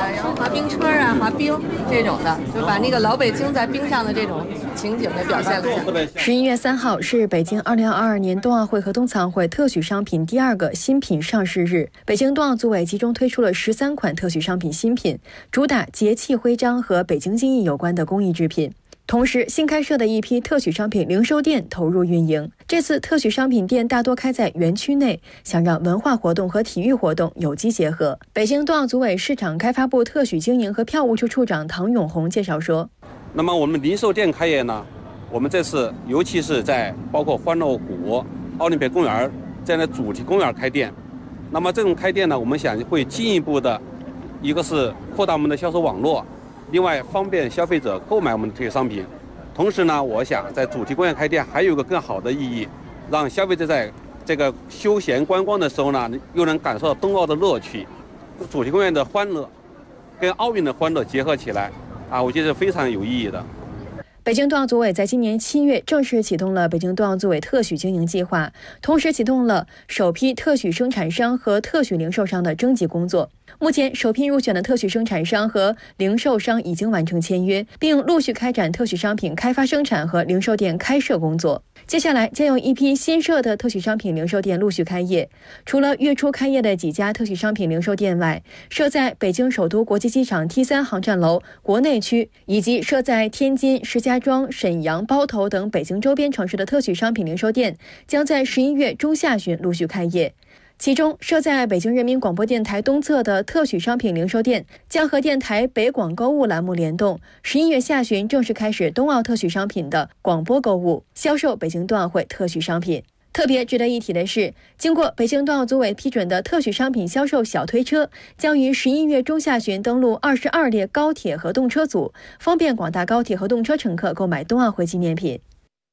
冰车啊、滑冰这种的，就把那个老北京在冰上的这种情景给表现了下来。 11月3号是北京2022年冬奥会和冬残会特许商品第2个新品上市日。北京冬奥组委集中推出了13款特许商品新品，主打节气徽章和北京记忆有关的工艺制品。同时，新开设的一批特许商品零售店投入运营。这次特许商品店大多开在园区内，想让文化活动和体育活动有机结合。北京冬奥组委市场开发部特许经营和票务处处长唐永红介绍说：“ 那么我们零售店开业呢，我们这次尤其是在包括欢乐谷、奥林匹克公园这样的主题公园开店。那么这种开店呢，我们想会进一步的，一个是扩大我们的销售网络。”另外，方便消费者购买我们的这些商品。同时呢，我想在主题公园开店还有一个更好的意义，让消费者在这个休闲观光的时候呢，又能感受到冬奥的乐趣，主题公园的欢乐跟奥运的欢乐结合起来啊，我觉得是非常有意义的。 北京冬奥组委在今年7月正式启动了北京冬奥组委特许经营计划，同时启动了首批特许生产商和特许零售商的征集工作。目前，首批入选的特许生产商和零售商已经完成签约，并陆续开展特许商品开发生产和零售店开设工作。接下来将有一批新设的特许商品零售店陆续开业。除了月初开业的几家特许商品零售店外，设在北京首都国际机场 T3 航站楼国内区以及设在天津、石家庄、沈阳、包头等北京周边城市的特许商品零售店将在11月中下旬陆续开业。其中，设在北京人民广播电台东侧的特许商品零售店将和电台北广购物栏目联动，11月下旬正式开始冬奥特许商品的广播购物，销售北京冬奥会特许商品。特别值得一提的是，经过北京冬奥组委批准的特许商品销售小推车将于11月中下旬登陆22列高铁和动车组，方便广大高铁和动车乘客购买冬奥会纪念品。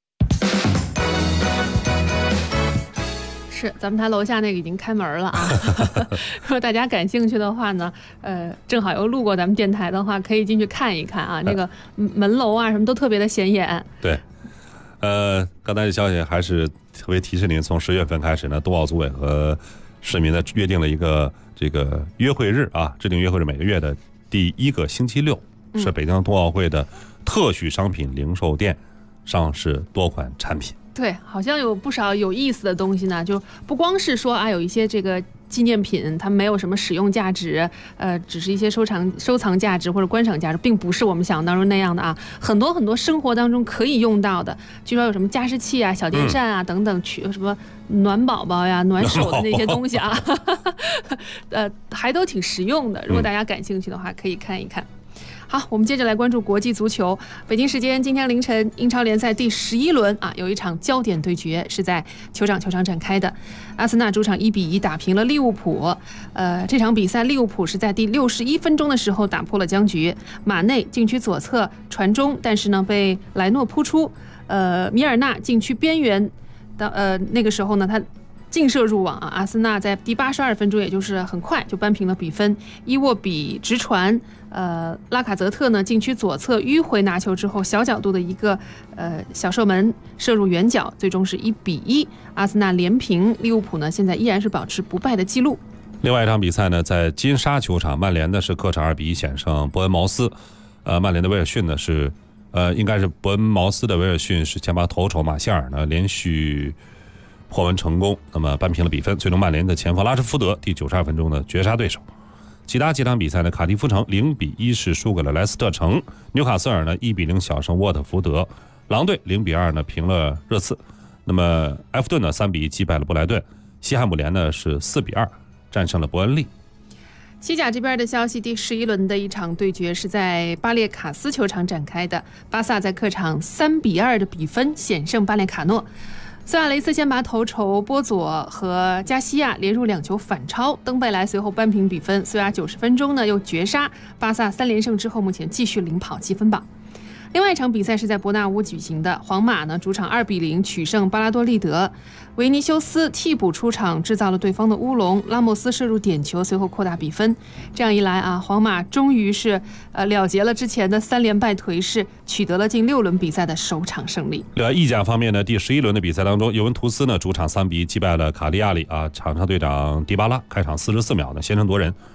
是，咱们台楼下那个已经开门了啊！如果大家感兴趣的话呢，正好又路过咱们电台的话，可以进去看一看啊。那个门楼啊，什么都特别的显眼。 对，刚才的消息还是特别提示您，从10月份开始呢，冬奥组委和市民呢约定了一个这个约会日啊，制定约会日，每个月的第1个星期六是北京冬奥会的特许商品零售店上市多款产品。 对，好像有不少有意思的东西呢，就不光是说啊，有一些这个纪念品它没有什么使用价值，只是一些收藏价值或者观赏价值，并不是我们想当中那样的啊。很多生活当中可以用到的，据说有什么加湿器啊、小电扇啊等等，什么暖宝宝呀、暖手的那些东西啊，还都挺实用的。如果大家感兴趣的话，可以看一看。好，我们接着来关注国际足球。北京时间今天凌晨，英超联赛第11轮啊，有一场焦点对决是在球场展开的。阿森纳主场1-1打平了利物浦。这场比赛利物浦是在第61分钟的时候打破了僵局，马内禁区左侧传中，但是呢被莱诺扑出。米尔纳禁区边缘，那个时候呢他劲射入网啊！阿森纳在第82分钟，也就是很快就扳平了比分。伊沃比直传，拉卡泽特呢禁区左侧迂回拿球之后，小角度的一个小射门射入远角，最终是1-1，阿森纳连平。利物浦呢现在依然是保持不败的记录。 另外一场比赛呢，在金沙球场，曼联呢是客场2-1险胜伯恩茅斯。曼联的威尔逊呢是应该是伯恩茅斯的威尔逊是前把头筹马歇尔呢连续破门成功，那么扳平了比分。最终曼联的前锋拉什福德第92分钟呢绝杀对手。其他几场比赛呢，卡迪夫城0-1是输给了莱斯特城，纽卡斯尔呢1-0小胜沃特福德，狼队0-2呢平了热刺。那么埃弗顿呢3-1击败了布莱顿，西汉姆联呢是4-2战胜了伯恩利。 西甲这边的消息，第11轮的一场对决是在巴列卡斯球场展开的，巴萨在客场3-2的比分险胜巴列卡诺。苏亚雷斯先拔头筹，波佐和加西亚连入2球反超，登贝莱随后扳平比分。苏亚90分钟呢又绝杀，巴萨3连胜之后，目前继续领跑积分榜。另外一场比赛是在伯纳乌举行的，皇马呢主场2-0取胜巴拉多利德，维尼修斯替补出场制造了对方的乌龙，拉莫斯射入点球，随后扩大比分。这样一来啊，皇马终于是了结了之前的3连败颓势，取得了近6轮比赛的首场胜利。 另外意甲方面呢，第11轮的比赛当中，尤文图斯呢主场3-1击败了卡利亚里啊，场上队长迪巴拉开场44秒呢先声夺人。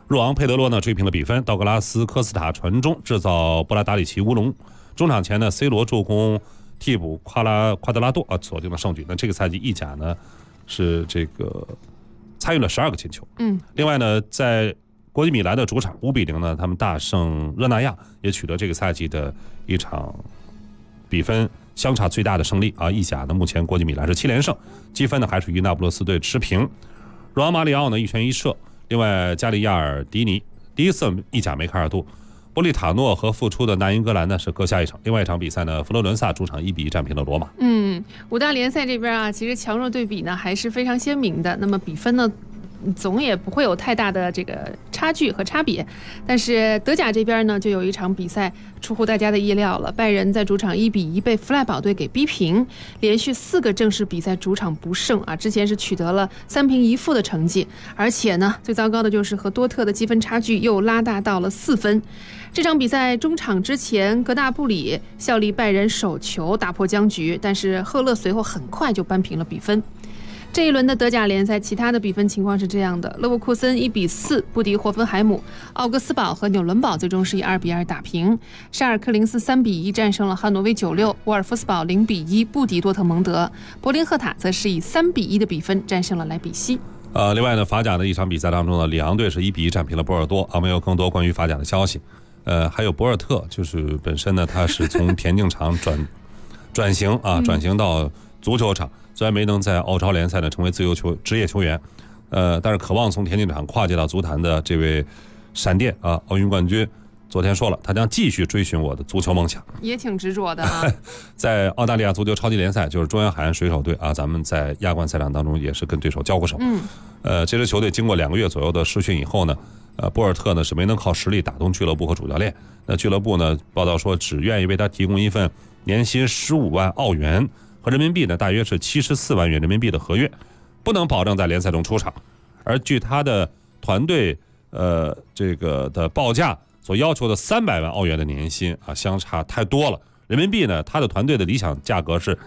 若昂佩德罗呢追平了比分，道格拉斯科斯塔传中制造布拉达里奇乌龙。中场前呢 C 罗助攻替补夸德拉多锁定了胜局。那这个赛季意甲呢是这个参与了12个进球。另外呢，在国际米兰的主场5-0呢，他们大胜热那亚，也取得这个赛季的一场比分相差最大的胜利啊！意甲呢，目前国际米兰是7连胜，积分呢还是与那不勒斯队持平。罗昂马里奥呢1拳1射，另外加里亚尔迪尼第一次意甲梅开二度，波利塔诺和复出的南英格兰呢是各下一场。另外一场比赛呢，佛罗伦萨主场1-1战平了罗马。 五大联赛这边啊，其实强弱对比呢还是非常鲜明的。那么比分呢，总也不会有太大的这个差距和差别。但是德甲这边呢，就有一场比赛出乎大家的意料了，拜仁在主场1-1被弗赖堡队给逼平，连续4个正式比赛主场不胜啊！之前是取得了3平1负的成绩，而且呢，最糟糕的就是和多特的积分差距又拉大到了4分。这场比赛中场之前，格纳布里效力拜仁手球打破僵局，但是赫勒随后很快就扳平了比分。这一轮的德甲联赛其他的比分情况是这样的：勒沃库森1-4不敌霍芬海姆，奥格斯堡和纽伦堡最终是以2-2打平，沙尔克零斯3-1战胜了汉诺威96，沃尔夫斯堡0-1不敌多特蒙德，柏林赫塔则是以3-1的比分战胜了莱比锡。 另外呢，法甲的一场比赛当中呢，里昂队是1-1战平了波尔多。没有更多关于法甲的消息。还有博尔特，就是本身呢，他是从田径场转型到足球场，虽然没能在澳超联赛呢成为职业球员，但是渴望从田径场跨界到足坛的这位闪电奥运冠军，昨天说了，他将继续追寻我的足球梦想， 也挺执着的啊。 在澳大利亚足球超级联赛，就是中央海岸水手队咱们在亚冠赛场当中也是跟对手交过手。这支球队经过2个月左右的试训以后呢，博尔特呢是没能靠实力打动俱乐部和主教练。那俱乐部呢报道说，只愿意为他提供一份年薪15万澳元和人民币呢大约是74万元人民币的合约，不能保证在联赛中出场。而据他的团队这个的报价所要求的300万澳元的年薪相差太多了。人民币呢，他的团队的理想价格是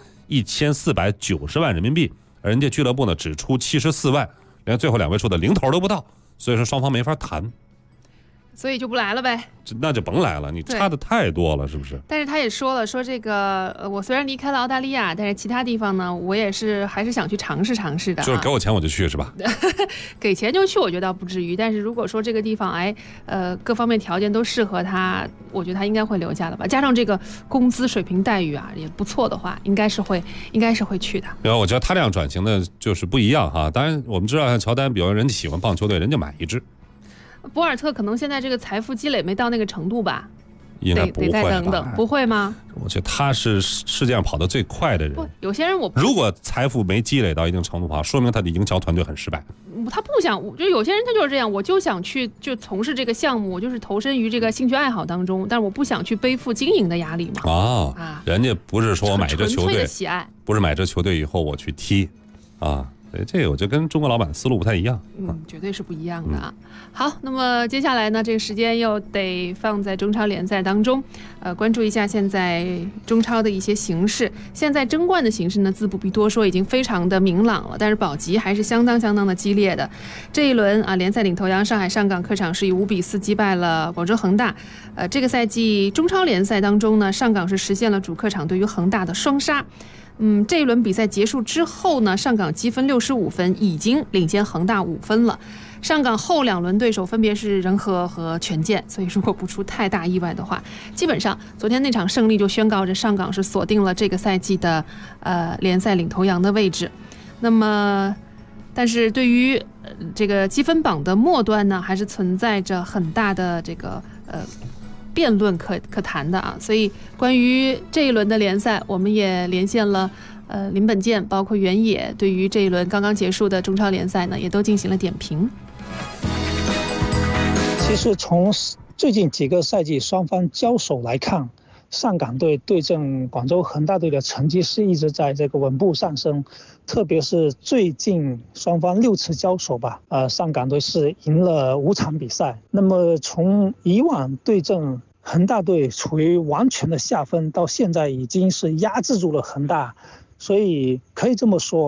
1490万人民币，而人家俱乐部呢只出74万，连最后2位数的零头都不到，所以说双方没法谈。 所以就不来了呗， 那就甭来了，你差的太多了，是不是？ 但是他也说了，说这个我虽然离开了澳大利亚，但是其他地方呢，我也是还是想去尝试尝试的。 就是给我钱我就去，是吧？ 给钱就去，我觉得倒不至于。但是如果说这个地方各方面条件都适合他，我觉得他应该会留下的吧。加上这个工资水平待遇也不错的话，应该是会去的。 然后我觉得他这样转型的就是不一样哈。当然我们知道，像乔丹，比如人家喜欢棒球队，人家买一支。 博尔特可能现在这个财富积累没到那个程度吧， 应该不会， 得再等等，不会吗？ 我觉得他是世界上跑得最快的人。 不，有些人如果财富没积累到一定程度的话，说明他的营销团队很失败。 他不想，就有些人他就是这样，我就想去就从事这个项目，我就是投身于这个兴趣爱好当中，但是我不想去背负经营的压力嘛。 人家不是说我买这球队， 喜爱不是买这球队以后我去踢对，这个我觉得跟中国老板思路不太一样， 绝对是不一样的啊。好，那么接下来呢，这个时间又得放在中超联赛当中，关注一下现在中超的一些形势。现在争冠的形势呢，自不必多说，已经非常的明朗了，但是保级还是相当的激烈的。这一轮联赛领头羊上海上港客场是以5-4击败了广州恒大。这个赛季中超联赛当中呢，上港是实现了主客场对于恒大的双杀。这一轮比赛结束之后呢，上港积分65分，已经领先恒大5分了。上港后2轮对手分别是仁和和权健，所以如果不出太大意外的话，基本上昨天那场胜利就宣告着上港是锁定了这个赛季的联赛领头羊的位置。那么但是对于这个积分榜的末端呢，还是存在着很大的这个辩论可谈的所以关于这一轮的联赛，我们也连线了林本健，包括原野，对于这一轮刚刚结束的中超联赛呢，也都进行了点评。 其实从最近几个赛季双方交手来看，上港队对阵广州恒大队的成绩是一直在这个稳步上升，特别是最近双方6次交手吧，上港队是赢了5场比赛。那么从以往对阵恒大队处于完全的下风，到现在已经是压制住了恒大，所以可以这么说，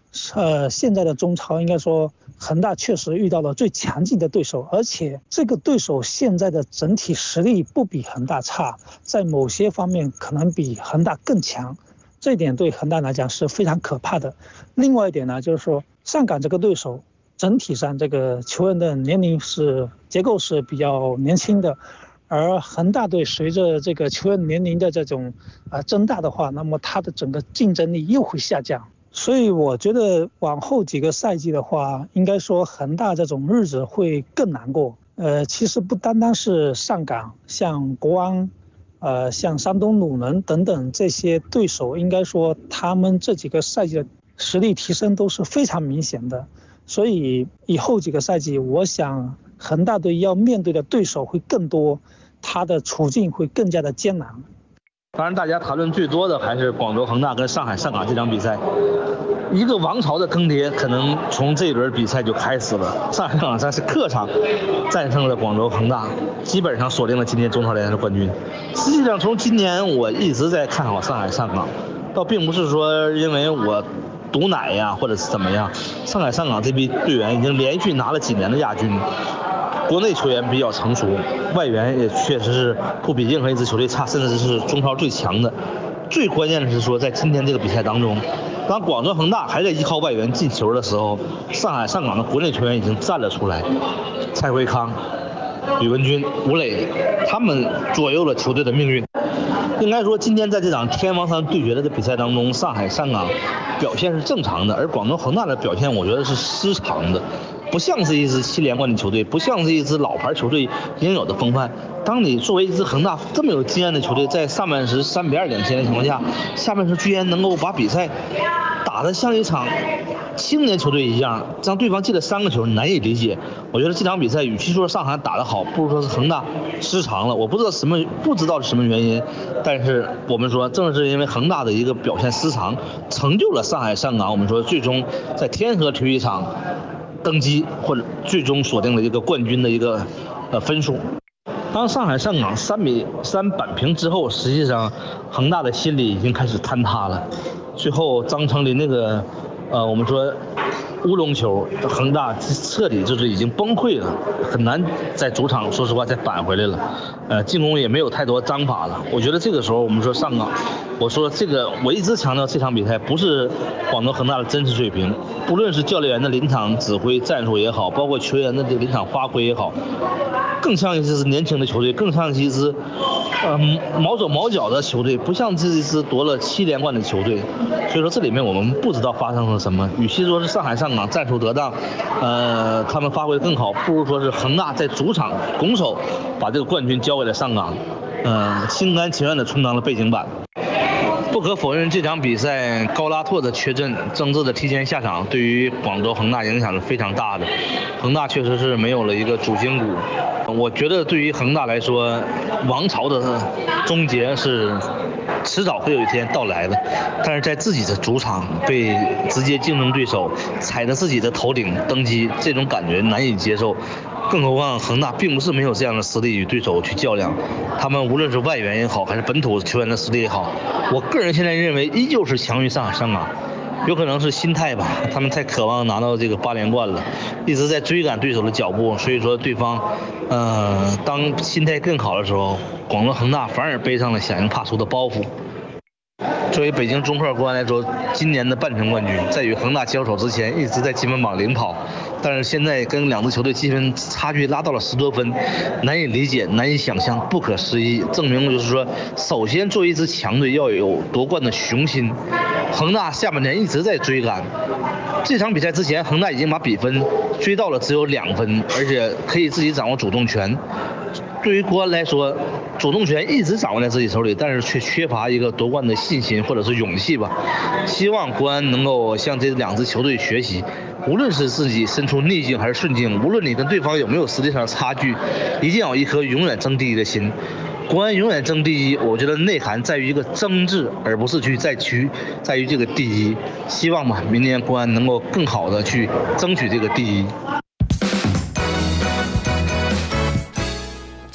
现在的中超应该说恒大确实遇到了最强劲的对手，而且这个对手现在的整体实力不比恒大差，在某些方面可能比恒大更强，这一点对恒大来讲是非常可怕的。另外一点呢，就是说上港这个对手整体上这个球员的年龄结构是比较年轻的，而恒大队随着这个球员年龄的这种增大的话，那么它的整个竞争力又会下降。所以我觉得往后几个赛季的话，应该说恒大这种日子会更难过。其实不单单是上港，像国安、像山东鲁能等等这些对手，应该说他们这几个赛季的实力提升都是非常明显的。所以以后几个赛季，我想恒大队要面对的对手会更多，他的处境会更加的艰难。 当然，大家谈论最多的还是广州恒大跟上海上港这场比赛，一个王朝的更迭可能从这一轮比赛就开始了。上海上港是客场战胜了广州恒大，基本上锁定了今年中超联赛的冠军。实际上，从今年我一直在看好上海上港，倒并不是说因为我毒奶呀，或者是怎么样。上海上港这批队员已经连续拿了几年的亚军。国内球员比较成熟，外援也确实是不比任何一支球队差，甚至是中超最强的。最关键的是说，在今天这个比赛当中，当广州恒大还在依靠外援进球的时候，上海上港的国内球员已经站了出来，蔡辉康、吕文君、吴磊，他们左右了球队的命运。应该说，今天在这场天王山对决的比赛当中，上海上港表现是正常的，而广州恒大的表现，我觉得是失常的。不像是一支7连冠的球队，不像是一支老牌球队应有的风范。当你作为一支恒大这么有经验的球队，在上半时3比2领先的情况下，下半时居然能够把比赛打得像一场青年球队一样，让对方进了3个球，难以理解。我觉得这场比赛与其说上海打得好，不如说是恒大失常了。我不知道是什么原因，但是我们说正是因为恒大的一个表现失常，成就了上海上港。我们说最终在天河体育场登基，或者最终锁定了一个冠军的一个分数。当上海上港3比3扳平之后，实际上恒大的心理已经开始坍塌了。最后张成林那个我们说乌龙球，恒大彻底就是已经崩溃了，很难在主场说实话再扳回来了。进攻也没有太多章法了。我觉得这个时候我们说上港，我说这个我一直强调这场比赛不是广州恒大的真实水平，不论是教练员的临场指挥战术也好，包括球员的临场发挥也好，更像一支年轻的球队，更像一支毛手毛脚的球队，不像这一支夺了7连冠的球队。所以说这里面我们不知道发生了什么，与其说是上海上港战术得当，他们发挥更好，不如说是恒大在主场拱手把这个冠军交给了上港，心甘情愿地充当了背景板。不可否认，这场比赛高拉特的缺阵，郑智的提前下场，对于广州恒大影响是非常大的。恒大确实是没有了一个主心骨。我觉得对于恒大来说，王朝的终结是迟早会有一天到来的，但是在自己的主场被直接竞争对手踩着自己的头顶登基，这种感觉难以接受。更何况恒大并不是没有这样的实力与对手去较量，他们无论是外援也好，还是本土球员的实力也好，我个人现在认为依旧是强于上海上港。有可能是心态吧，他们太渴望拿到这个8连冠了，一直在追赶对手的脚步，所以说对方当心态更好的时候，广州恒大反而背上了响应怕输的包袱。作为北京中赫国安来说，今年的半程冠军在与恒大交手之前一直在积分榜领跑，但是现在跟2支球队积分差距拉到了10多分，难以理解，难以想象，不可思议，证明就是说，首先作为一支强队要有夺冠的雄心。恒大下半年一直在追赶，这场比赛之前恒大已经把比分追到了只有2分，而且可以自己掌握主动权。对于国安来说，主动权一直掌握在自己手里，但是却缺乏一个夺冠的信心或者是勇气吧。希望国安能够向这2支球队学习，无论是自己身处逆境还是顺境，无论你跟对方有没有实力上的差距，一定要有一颗永远争第一的心。国安永远争第一，我觉得内涵在于一个争字，而不是在于这个第一。希望吧，明年国安能够更好的去争取这个第一。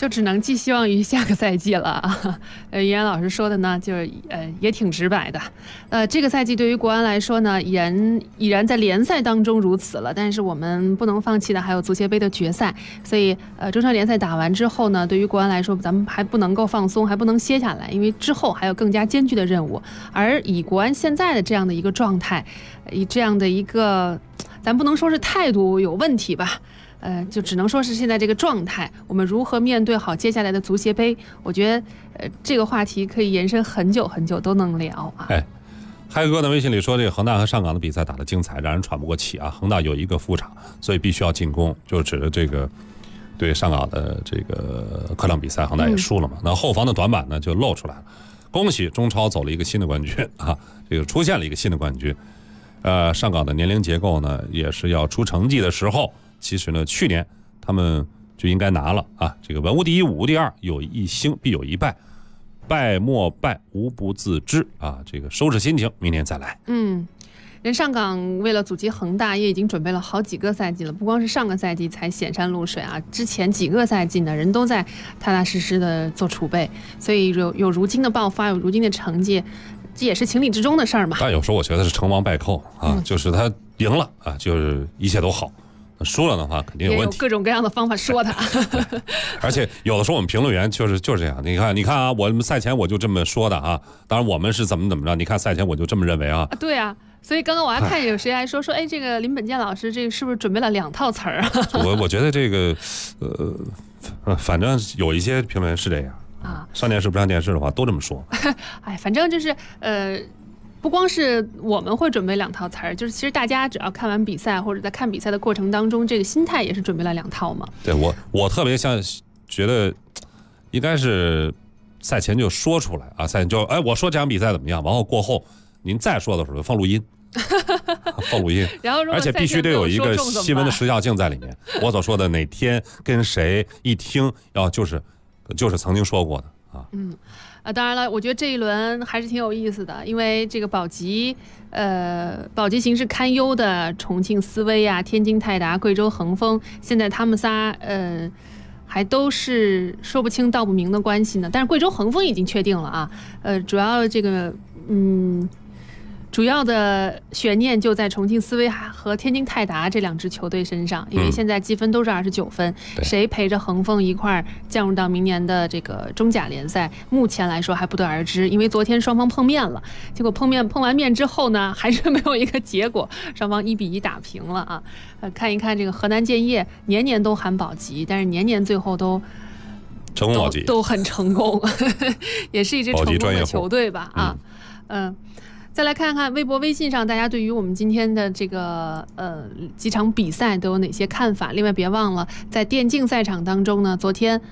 就只能寄希望于下个赛季了啊。于岩老师说的呢，就是也挺直白的。这个赛季对于国安来说呢，已然在联赛当中如此了，但是我们不能放弃的还有足协杯的决赛。所以中超联赛打完之后呢，对于国安来说，咱们还不能够放松，还不能歇下来，因为之后还有更加艰巨的任务。而以国安现在的这样的一个状态，以这样的一个，咱不能说是态度有问题吧。就只能说是现在这个状态，我们如何面对好接下来的足协杯？我觉得，这个话题可以延伸很久很久都能聊啊。 嗨哥在微信里说，这个恒大和上港的比赛打得精彩，让人喘不过气啊。恒大有一个副场，所以必须要进攻，就指着这个对上港的这个客场比赛，恒大也输了嘛。那后防的短板呢就露出来了。恭喜中超走了一个新的冠军啊，这个出现了一个新的冠军。上港的年龄结构呢也是要出成绩的时候。其实呢，去年他们就应该拿了啊！这个文无第一，武无第二，有一兴必有一败，败莫败，无不自知啊！这个收拾心情，明年再来。 人上港为了阻击恒大，也已经准备了好几个赛季了，不光是上个赛季才显山露水啊，之前几个赛季呢，人都在踏踏实实的做储备，所以有如今的爆发，有如今的成绩，这也是情理之中的事儿嘛。 但有时候我觉得是成王败寇啊，就是他赢了啊，就是一切都好。输了的话肯定有问题， 也有各种各样的方法说他。 而且有的时候我们评论员就是这样，你看啊，我们赛前我就这么说的啊，当然我们是怎么着，你看赛前我就这么认为啊。 对啊，所以刚刚我还看有谁还说，哎，这个林本健老师这个是不是准备了2套词儿啊？ 我觉得这个反正有一些评论员是这样啊，上电视不上电视的话都这么说。 哎，反正就是不光是我们会准备2套词儿，就是其实大家只要看完比赛或者在看比赛的过程当中，这个心态也是准备了2套嘛。 对，我特别觉得应该是赛前就说出来啊，赛前就我说这场比赛怎么样，然后过后您再说的时候放录音。放录音， 然后而且必须得有一个新闻的时效性在里面。我所说的哪天跟谁一听，就是曾经说过的啊。 当然了，我觉得这一轮还是挺有意思的，因为这个保级形势堪忧的重庆斯威啊、天津泰达、贵州恒丰，现在他们仨还都是说不清道不明的关系呢。但是贵州恒丰已经确定了啊，主要这个主要的悬念就在重庆斯威和天津泰达这2支球队身上，因为现在积分都是29分，谁陪着恒丰一块儿降入到明年的这个中甲联赛，目前来说还不得而知。因为昨天双方碰面了，结果碰完面之后呢，还是没有一个结果，双方1-1打平了啊。看一看这个河南建业，年年都喊保级，但是年年最后都成功保级， 都很成功，也是一支成功的球队吧啊。再来看看微博、微信上大家对于我们今天的这个几场比赛都有哪些看法。另外别忘了，在电竞赛场当中呢，昨天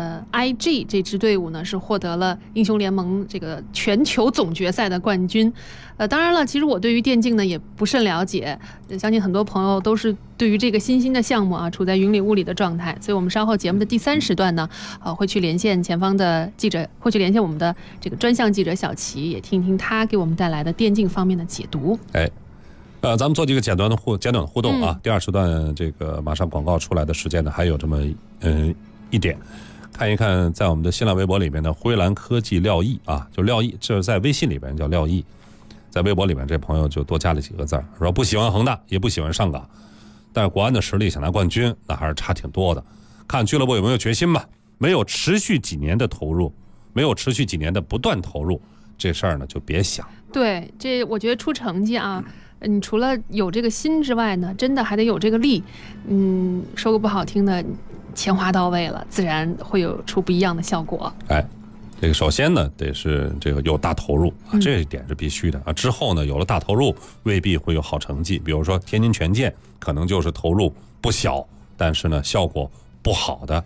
IG 这支队伍呢是获得了英雄联盟这个全球总决赛的冠军。当然了，其实我对于电竞呢也不甚了解，相信很多朋友都是对于这个新兴的项目啊处在云里雾里的状态，所以我们稍后节目的第3时段呢，会去连线前方的记者，会去连线我们的这个专项记者小齐，也听听他给我们带来的电竞方面的解读。 咱们做几个简短的互动啊。第2时段这个马上广告出来的时间呢，还有这么一点，看一看在我们的新浪微博里面的辉蓝科技廖毅啊，就廖毅，这是在微信里边叫廖毅。在微博里面这朋友就多加了几个字，说不喜欢恒大也不喜欢上港，但是国安的实力想拿冠军那还是差挺多的，看俱乐部有没有决心吧。没有持续几年的投入，没有持续几年的不断投入，这事儿呢就别想。 对，这我觉得出成绩啊，你除了有这个心之外呢，真的还得有这个力。说个不好听的，钱花到位了，自然会有出不一样的效果。 这个首先呢，得是这个有大投入啊，这一点是必须的啊。之后呢，有了大投入，未必会有好成绩。比如说天津权健，可能就是投入不小，但是呢，效果不好的，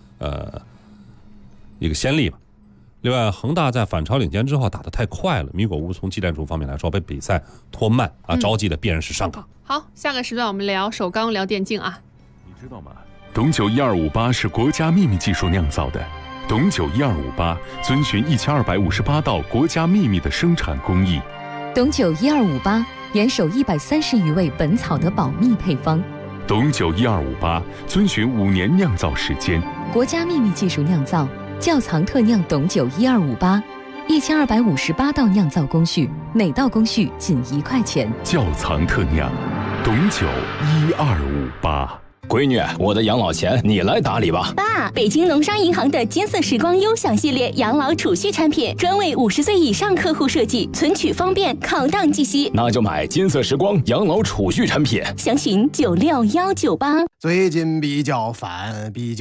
一个先例吧。另外，恒大在反超领先之后打得太快了，米果乌从技战术方面来说被比赛拖慢啊，着急的必然是上港。 好，下个时段我们聊首钢，聊电竞啊。 你知道吗？董酒1258是国家秘密技术酿造的。董酒1258遵循1258道国家秘密的生产工艺。 董酒1258严守130余位本草的保密配方。 董酒12588，遵循5年酿造时间。 国家秘密技术酿造，窖藏特酿董酒1258，1258道酿造工序，每道工序仅1块钱。 窖藏特酿，董酒1258。 闺女，我的养老钱你来打理吧。 爸，北京农商银行的金色时光优享系列养老储蓄产品，专为50岁以上客户设计，存取方便，抗荡计息。 那就买金色时光养老储蓄产品， 详询96198。 最近比较烦，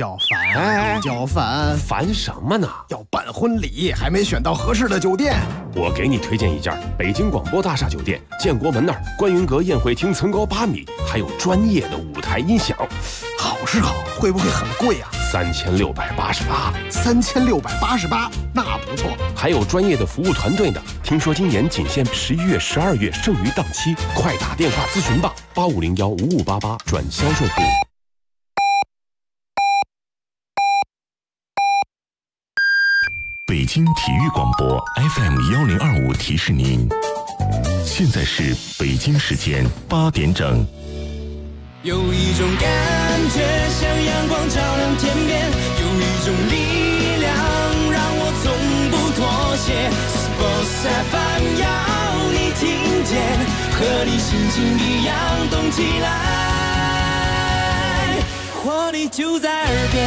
烦什么呢？ 要办婚礼，还没选到合适的酒店。 我给你推荐一家北京广播大厦酒店，建国门那儿观云阁宴会厅层高8米，还有专业的舞台音响。 好是好，会不会很贵啊 ？3688， 那不错。 还有专业的服务团队呢。听说今年仅限11月、12月剩余档期，快打电话咨询吧，85015588转销售部。 北京体育广播 FM1025提示您，现在是北京时间8点整。 有一种感觉像阳光照亮天边，有一种力量让我从不妥协。Sports FM 要你听见，和你心情一样动起来，活力就在耳边。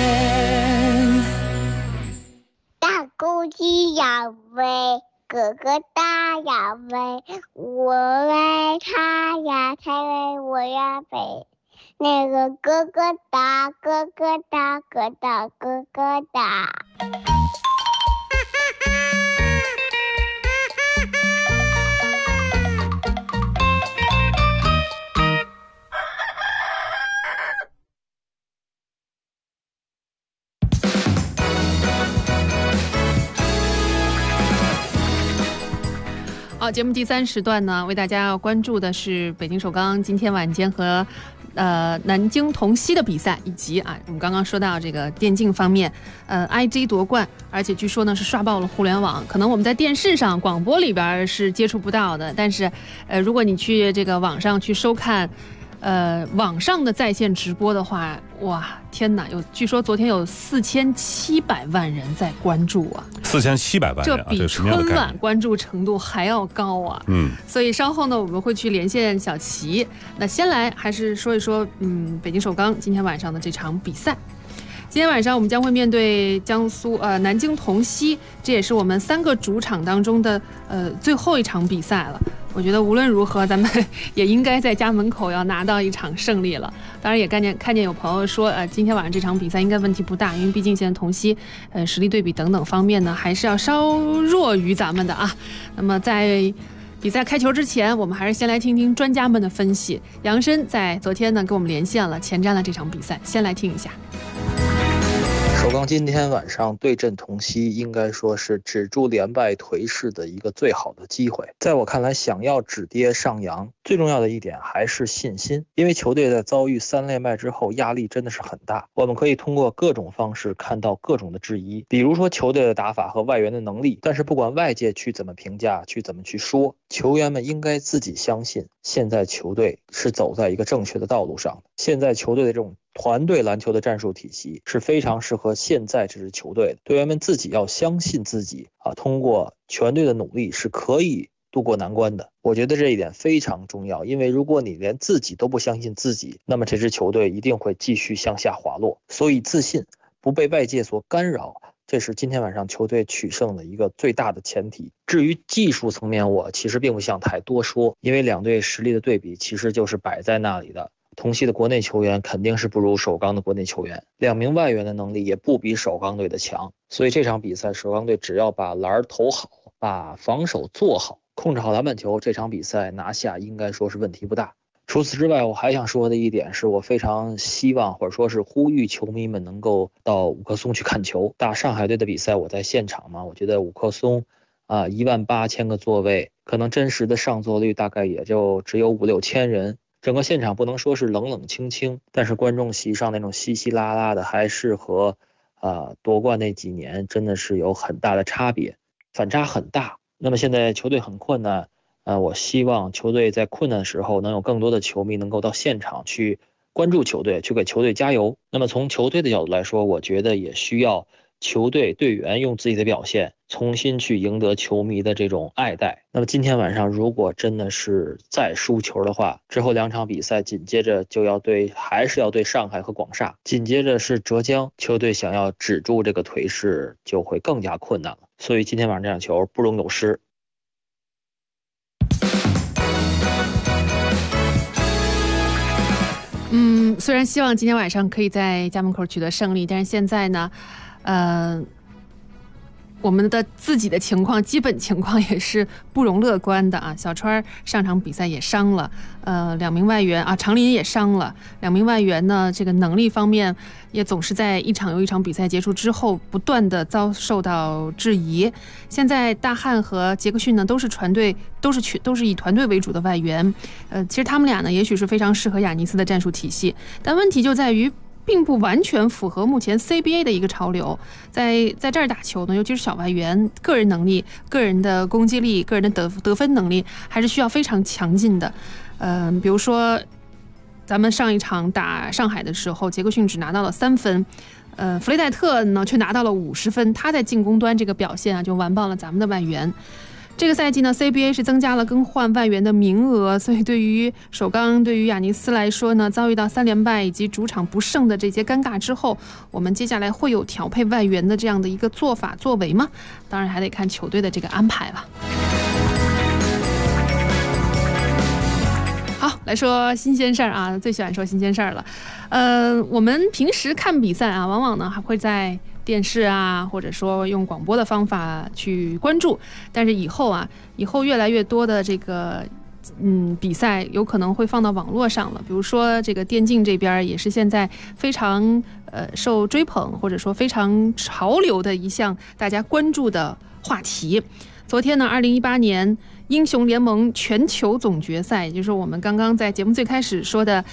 大公鸡要飞，哥哥大要飞，我爱他呀，他爱我呀飞。那个哥哥大，哥哥大，哥大哥哥大。 好，节目第3时段呢，为大家要关注的是北京首钢今天晚间和南京同曦的比赛，以及我们刚刚说到这个电竞方面，IG 夺冠，而且据说呢是刷爆了互联网，可能我们在电视上、广播里边是接触不到的，但是如果你去这个网上去收看网上的在线直播的话，哇，天哪！据说昨天有4700万人在关注啊 ，4700万人， 这比春晚关注程度还要高啊。所以稍后呢，我们会去连线小齐。那先来还是说一说，北京首钢今天晚上的这场比赛。今天晚上我们将会面对南京同曦，这也是我们3个主场当中的最后一场比赛了。我觉得无论如何，咱们也应该在家门口要拿到一场胜利了。当然也看见有朋友说，今天晚上这场比赛应该问题不大，因为毕竟现在同曦实力对比等等方面呢，还是要稍弱于咱们的啊。那么在比赛开球之前，我们还是先来听听专家们的分析。杨申在昨天呢跟我们连线了，前瞻了这场比赛，先来听一下。 首钢今天晚上对阵同曦，应该说是止住连败颓势的一个最好的机会。在我看来，想要止跌上扬，最重要的一点还是信心，因为球队在遭遇3连败之后，压力真的是很大。我们可以通过各种方式看到各种的质疑，比如说球队的打法和外援的能力，但是不管外界去怎么评价，去怎么去说，球员们应该自己相信，现在球队是走在一个正确的道路上的。现在球队的这种团队篮球的战术体系是非常适合现在这支球队的，队员们自己要相信自己通过全队的努力是可以渡过难关的。我觉得这一点非常重要，因为如果你连自己都不相信自己，那么这支球队一定会继续向下滑落。所以自信，不被外界所干扰，这是今天晚上球队取胜的一个最大的前提。至于技术层面，我其实并不想太多说，因为两队实力的对比其实就是摆在那里的。同曦的国内球员肯定是不如首钢的国内球员，2名外援的能力也不比首钢队的强，所以这场比赛首钢队只要把篮投好，把防守做好，控制好篮板球，这场比赛拿下应该说是问题不大。除此之外，我还想说的一点是，我非常希望或者说是呼吁球迷们能够到五棵松去看球。打上海队的比赛我在现场嘛，我觉得五棵松18000个座位，可能真实的上座率大概也就只有5-6千人，整个现场不能说是冷冷清清，但是观众席上那种稀稀拉拉的还是和夺冠那几年真的是有很大的差别，反差很大。那么现在球队很困难，我希望球队在困难的时候能有更多的球迷能够到现场去关注球队，去给球队加油。那么从球队的角度来说，我觉得也需要球队队员用自己的表现重新去赢得球迷的这种爱戴。那么今天晚上如果真的是再输球的话，之后2场比赛紧接着就还是要对上海和广厦，紧接着是浙江，球队想要止住这个颓势就会更加困难了。所以今天晚上这场球不容有失。 虽然希望今天晚上可以在家门口取得胜利，但是现在呢，我们的自己的情况，基本情况也是不容乐观的啊。小川上场比赛也伤了，2名外援啊，常林也伤了，2名外援呢，这个能力方面也总是在一场又一场比赛结束之后不断的遭受到质疑。现在大汉和杰克逊呢都是以团队为主的外援，其实他们俩呢也许是非常适合亚尼斯的战术体系，但问题就在于并不完全符合目前 CBA 的一个潮流，在这儿打球呢，尤其是小外援，个人能力、个人的攻击力、个人的得分能力还是需要非常强劲的。比如说咱们上一场打上海的时候，杰克逊只拿到了3分，弗雷戴特呢却拿到了50分，他在进攻端这个表现啊，就完爆了咱们的外援。这个赛季呢 CBA 是增加了更换外援的名额，所以对于首钢对于亚尼斯来说呢，遭遇到3连败以及主场不胜的这些尴尬之后，我们接下来会有调配外援的这样的一个做法作为吗？当然还得看球队的这个安排了。好，来说新鲜事儿啊，最喜欢说新鲜事儿了。我们平时看比赛啊，往往呢还会在电视啊，或者说用广播的方法去关注，但是以后越来越多的这个比赛有可能会放到网络上了。比如说这个电竞这边也是现在非常受追捧，或者说非常潮流的一项大家关注的话题。昨天呢，2018年英雄联盟全球总决赛，也就是我们刚刚在节目最开始说的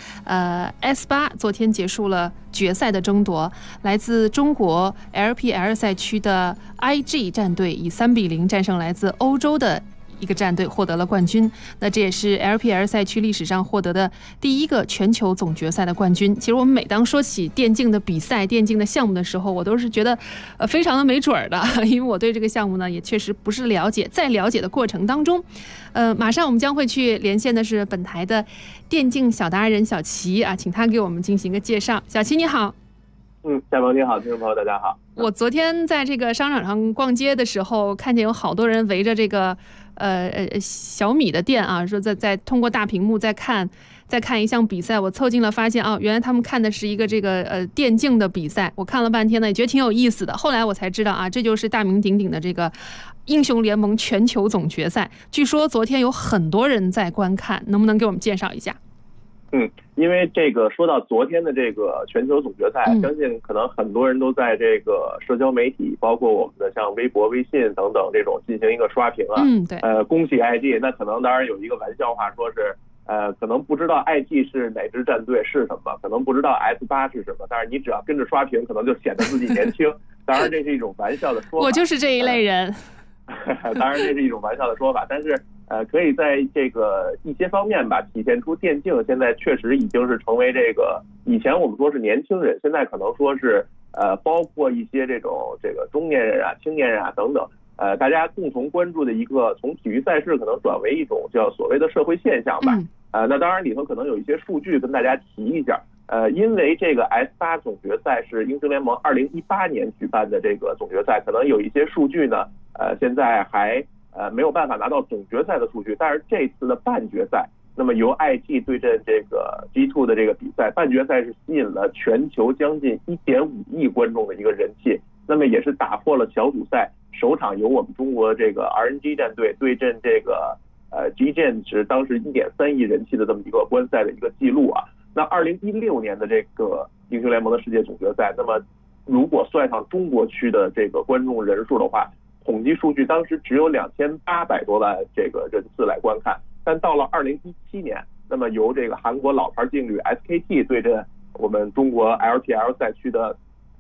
S8，昨天结束了决赛的争夺。来自中国 LPL 赛区的 IG 战队以3-0战胜来自欧洲的一个战队，获得了冠军。那这也是 LPL 赛区历史上获得的第一个全球总决赛的冠军。其实我们每当说起电竞的比赛、电竞的项目的时候，我都是觉得非常的没准儿的，因为我对这个项目呢也确实不是了解，在了解的过程当中，马上我们将会去连线的是本台的电竞小达人小齐啊，请他给我们进行一个介绍。小齐你好。 夏萌你好，听众朋友大家好。 我昨天在这个商场上逛街的时候，看见有好多人围着这个小米的店啊，说在通过大屏幕在看一项比赛。我凑近了发现啊，原来他们看的是一个这个电竞的比赛。我看了半天呢，也觉得挺有意思的。后来我才知道啊，这就是大名鼎鼎的这个英雄联盟全球总决赛。据说昨天有很多人在观看，能不能给我们介绍一下？ 因为这个说到昨天的这个全球总决赛，相信可能很多人都在这个社交媒体，包括我们的像微博、微信等等这种进行一个刷屏啊。 对。 恭喜 IG， 那可能当然有一个玩笑话，说是可能不知道 IG 是哪支战队是什么，可能不知道 S8 是什么，但是你只要跟着刷屏，可能就显得自己年轻。当然这是一种玩笑的说法。 我就是这一类人。 当然这是一种玩笑的说法，但是可以在这个一些方面吧，体现出电竞现在确实已经是成为这个以前我们说是年轻人，现在可能说是包括一些这个中年人啊、青年人啊等等，大家共同关注的一个从体育赛事可能转为一种叫所谓的社会现象吧。那当然里头可能有一些数据跟大家提一下。因为这个 S8 总决赛是英雄联盟2018年举办的这个总决赛，可能有一些数据呢，现在还没有办法拿到总决赛的数据，但是这次的半决赛，那么由 IG 对阵这个 G2 的这个比赛，半决赛是吸引了全球将近1.5亿观众的一个人气，那么也是打破了小组赛首场由我们中国这个 RNG 战队对阵这个G-Gen 是当时1.3亿人气的这么一个观赛的一个记录啊。那2016年的这个英雄联盟的世界总决赛，那么如果算上中国区的这个观众人数的话，统计数据当时只有2800多万这个人次来观看。但到了2017年，那么由这个韩国老牌劲旅 SKT 对阵我们中国 LPL 赛区的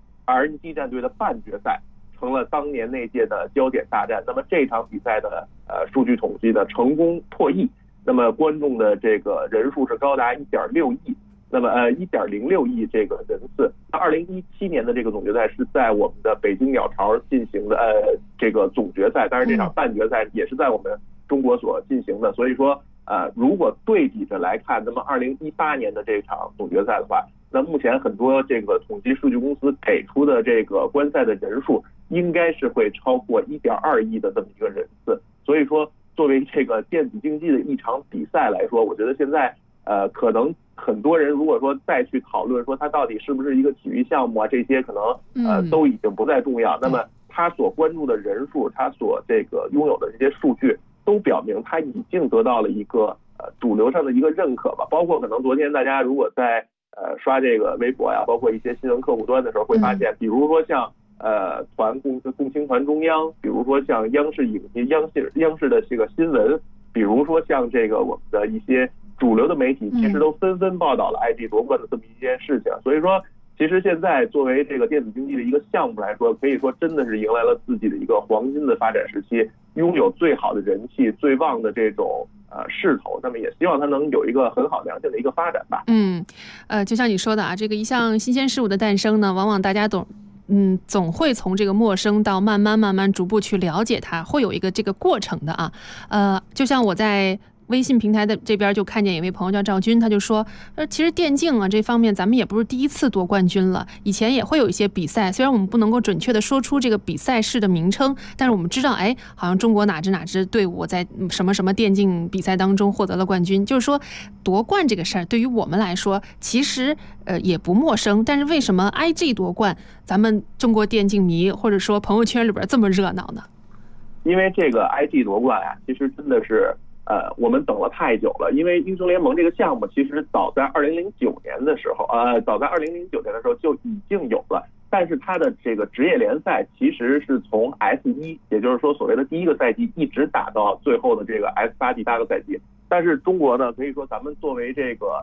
RNG 战队的半决赛，成了当年那届的焦点大战。那么这场比赛的数据统计呢，成功破亿。那么观众的这个人数是高达1.6亿， 那么1.06亿这个人次。2017年的这个总决赛是在我们的北京鸟巢进行的这个总决赛，但是这场半决赛也是在我们中国所进行的。所以说如果对比着来看，那么2018年的这场总决赛的话，那目前很多这个统计数据公司给出的这个观赛的人数应该是会超过1.2亿的这么一个人次。所以说作为这个电子竞技的一场比赛来说，我觉得现在可能很多人如果说再去讨论说它到底是不是一个体育项目啊，这些可能都已经不再重要。那么他所关注的人数，他所这个拥有的这些数据都表明他已经得到了一个主流上的一个认可吧。包括可能昨天大家如果在刷这个微博呀，包括一些新闻客户端的时候会发现，比如说像共青团中央，比如说像央视影业、央视的这个新闻，比如说像这个我们的一些主流的媒体，其实都纷纷报道了 IG 夺冠的这么一件事情。所以说其实现在作为这个电子竞技的一个项目来说，可以说真的是迎来了自己的一个黄金的发展时期，拥有最好的人气、最旺的这种势头。那么也希望它能有一个很好良性的一个发展吧。 就像你说的啊，这个一项新鲜事物的诞生呢，往往大家总会从这个陌生到慢慢逐步去了解它，会有一个这个过程的啊。就像我在微信平台的这边就看见有位朋友叫赵军，他就说其实电竞啊这方面咱们也不是第一次夺冠军了，以前也会有一些比赛，虽然我们不能够准确的说出这个比赛事的名称，但是我们知道好像中国哪支队伍在什么什么电竞比赛当中获得了冠军。就是说夺冠这个事儿对于我们来说其实也不陌生，但是为什么 IG 夺冠咱们中国电竞迷或者说朋友圈里边这么热闹呢？ 因为这个 IG 夺冠啊，其实真的是我们等了太久了。因为英雄联盟这个项目其实早在2009年的时候就已经有了，但是它的这个职业联赛其实是从 S1， 也就是说所谓的第一个赛季一直打到最后的这个 S8第8个赛季。但是中国呢，可以说咱们作为这个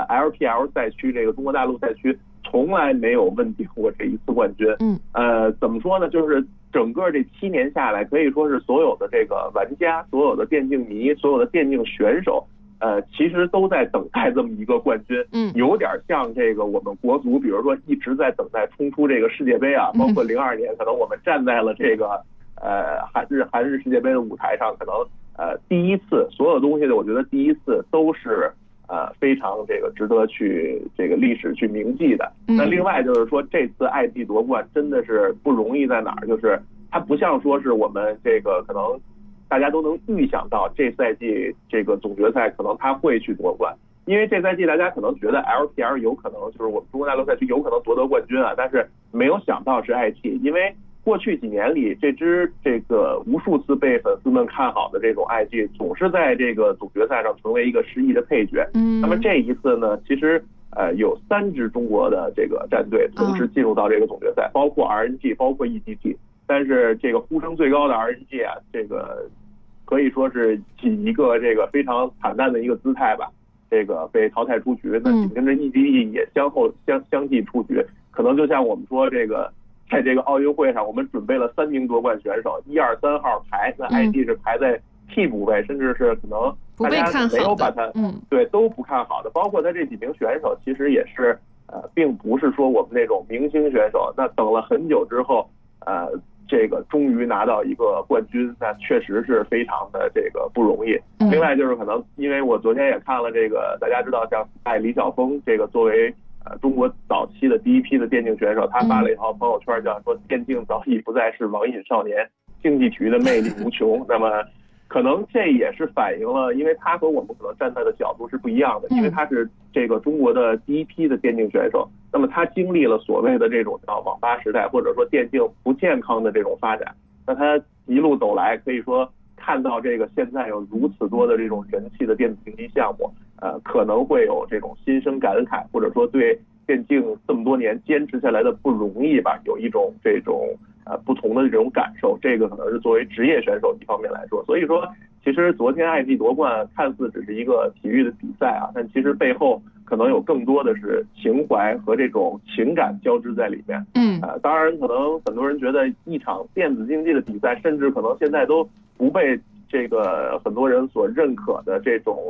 LPL 赛区，这个中国大陆赛区从来没有问鼎过这一次冠军。怎么说呢，就是整个这7年下来，可以说是所有的这个玩家、所有的电竞迷、所有的电竞选手其实都在等待这么一个冠军。有点像这个我们国足，比如说一直在等待冲出这个世界杯啊，包括02年可能我们站在了这个韩日世界杯的舞台上，可能第一次所有东西的，我觉得第一次都是非常这个值得去这个历史去铭记的。那另外就是说，这次IG 夺冠真的是不容易在哪儿，就是它不像说是我们这个可能大家都能预想到这赛季这个总决赛可能他会去夺冠。因为这赛季大家可能觉得 LPL 有可能就是我们中国大陆赛区有可能夺得冠军啊，但是没有想到是 IG， 因为过去几年里，这个无数次被粉丝们看好的这种 IG， 总是在这个总决赛上成为一个失意的配角。那么这一次呢，其实有3支中国的这个战队同时进入到这个总决赛，包括 RNG， 包括 EGT。但是这个呼声最高的 RNG 啊，这个可以说是以一个这个非常惨淡的一个姿态吧，这个被淘汰出局。那紧跟着 EGT 也相继出局。可能就像我们说这个。在这个奥运会上，我们准备了3名夺冠选手，1、2、3号排，那 IG 是排在替补位，甚至是可能大家没有把他，对，都不看好的。包括他这几名选手，其实也是并不是说我们那种明星选手。那等了很久之后，这个终于拿到一个冠军，那确实是非常的这个不容易。另外就是可能因为我昨天也看了这个，大家知道像李晓峰这个作为中国早期的第一批的电竞选手，他发了一条朋友圈，叫说电竞早已不再是网瘾少年，竞技体育的魅力无穷。那么可能这也是反映了，因为他和我们可能站在的角度是不一样的，因为他是这个中国的第一批的电竞选手，那么他经历了所谓的这种叫网吧时代，或者说电竞不健康的这种发展，那他一路走来，可以说看到这个现在有如此多的这种人气的电子竞技项目，可能会有这种心生感慨，或者说对电竞这么多年坚持下来的不容易吧，有一种这种不同的这种感受。这个可能是作为职业选手一方面来说，所以说其实昨天 IG 夺冠看似只是一个体育的比赛啊，但其实背后可能有更多的是情怀和这种情感交织在里面。当然可能很多人觉得一场电子竞技的比赛，甚至可能现在都不被这个很多人所认可的这种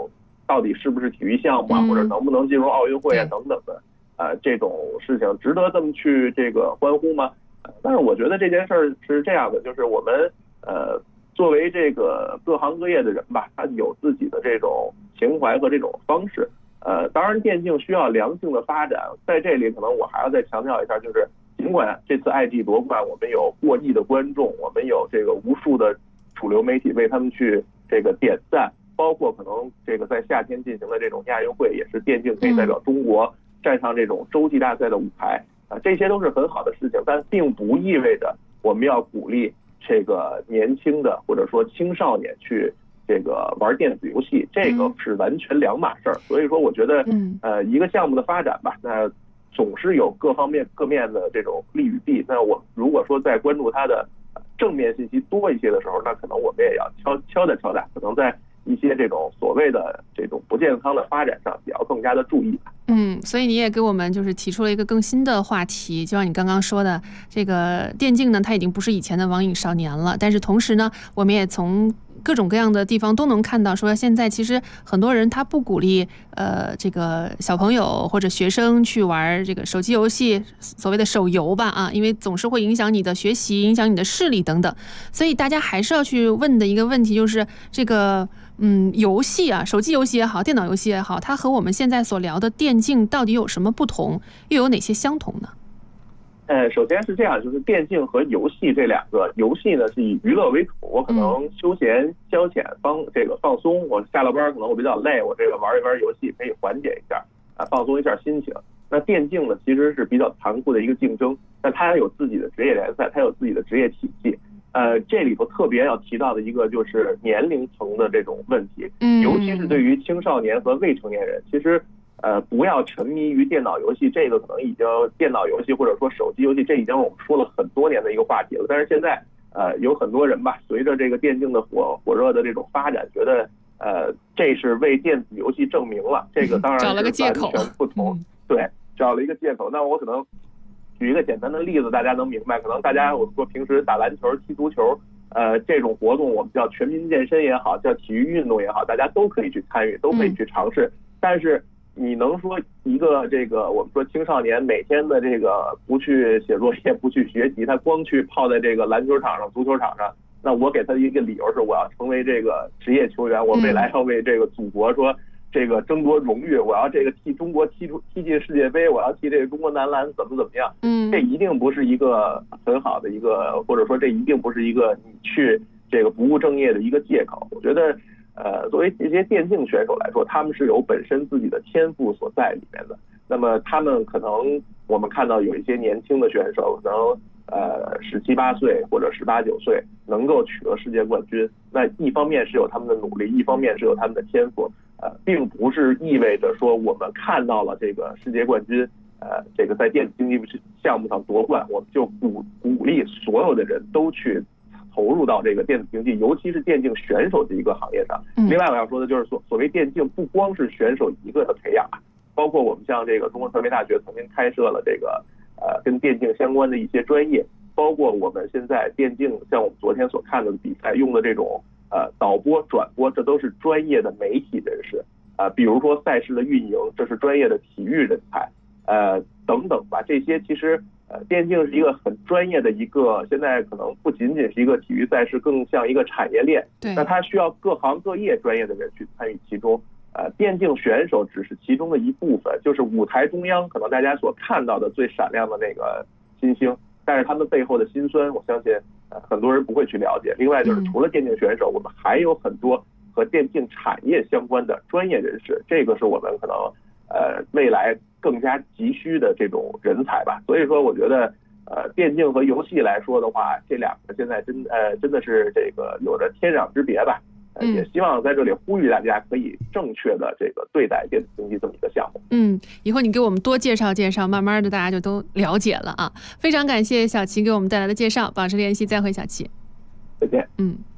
到底是不是体育项目啊，或者能不能进入奥运会啊等等的，这种事情值得这么去这个欢呼吗？但是我觉得这件事儿是这样的，就是我们作为这个各行各业的人吧，他有自己的这种情怀和这种方式。当然电竞需要良性的发展，在这里可能我还要再强调一下，就是尽管这次 IG 夺冠我们有过亿的观众，我们有这个无数的主流媒体为他们去这个点赞，包括可能这个在夏天进行的这种亚运会，也是电竞可以代表中国站上这种洲际大赛的舞台这些都是很好的事情，但并不意味着我们要鼓励这个年轻的或者说青少年去这个玩电子游戏，这个是完全两码事儿。所以说我觉得一个项目的发展吧，那总是有各面的这种利与弊。那我如果说在关注它的正面信息多一些的时候，那可能我们也要敲打，可能在一些这种所谓的这种不健康的发展上也要更加的注意。 所以你也给我们就是提出了一个更新的话题，就像你刚刚说的，这个电竞呢，它已经不是以前的网瘾少年了，但是同时呢，我们也从各种各样的地方都能看到，说现在其实很多人他不鼓励这个小朋友或者学生去玩这个手机游戏，所谓的手游吧因为总是会影响你的学习，影响你的视力等等，所以大家还是要去问的一个问题就是这个游戏手机游戏也好，电脑游戏也好，它和我们现在所聊的电竞到底有什么不同，又有哪些相同呢？ 首先是这样，就是电竞和游戏这两个，游戏呢是以娱乐为主，我可能休闲消遣放松，我下了班可能我比较累，我这个玩一玩游戏可以缓解一下放松一下心情。那电竞呢其实是比较残酷的一个竞争，那它有自己的职业联赛，它有自己的职业体系。这里头特别要提到的一个就是年龄层的这种问题，尤其是对于青少年和未成年人，其实不要沉迷于电脑游戏，这个可能已经电脑游戏或者说手机游戏，这已经我们说了很多年的一个话题了。但是现在有很多人吧，随着这个电竞的火热的这种发展，觉得这是为电子游戏证明了，这个当然是完全不同。对，找了一个借口。那我可能举一个简单的例子，大家能明白。可能大家我说平时打篮球、踢足球，这种活动我们叫全民健身也好，叫体育运动也好，大家都可以去参与，都可以去尝试。但是你能说一个这个我们说青少年每天的这个不去写作业、不去学习，他光去泡在这个篮球场上、足球场上，那我给他的一个理由是我要成为这个职业球员，我未来要为这个祖国说这个争夺荣誉，我要这个替中国踢进世界杯，我要替这个中国男篮怎么样，这一定不是一个很好的一个，或者说这一定不是一个你去这个不务正业的一个借口。我觉得作为这些电竞选手来说，他们是有本身自己的天赋所在里面的。那么他们可能我们看到有一些年轻的选手，可能17、18岁或者18、19岁能够取得世界冠军，那一方面是有他们的努力，一方面是有他们的天赋。并不是意味着说我们看到了这个世界冠军，这个在电子竞技项目上夺冠，我们就鼓励所有的人都去投入到这个电子竞技，尤其是电竞选手的一个行业上。另外我要说的就是所谓电竞不光是选手一个的培养，包括我们像这个中国传媒大学曾经开设了这个跟电竞相关的一些专业，包括我们现在电竞像我们昨天所看到的比赛用的这种导播、转播，这都是专业的媒体人士比如说赛事的运营，这是专业的体育人才等等吧。这些其实电竞是一个很专业的一个，现在可能不仅仅是一个体育赛事，更像一个产业链。 对， 那它需要各行各业专业的人去参与其中。电竞选手只是其中的一部分，就是舞台中央可能大家所看到的最闪亮的那个新星，但是他们背后的辛酸，我相信很多人不会去了解。另外就是除了电竞选手，我们还有很多和电竞产业相关的专业人士，这个是我们可能未来更加急需的这种人才吧。所以说我觉得电竞和游戏来说的话，这两个现在真的是这个有着天壤之别吧。也希望在这里呼吁大家可以正确的这个对待电子竞技这么一个项目。 以后你给我们多介绍介绍，慢慢的大家就都了解了啊。非常感谢小齐给我们带来的介绍，保持联系，再会小齐。 再见。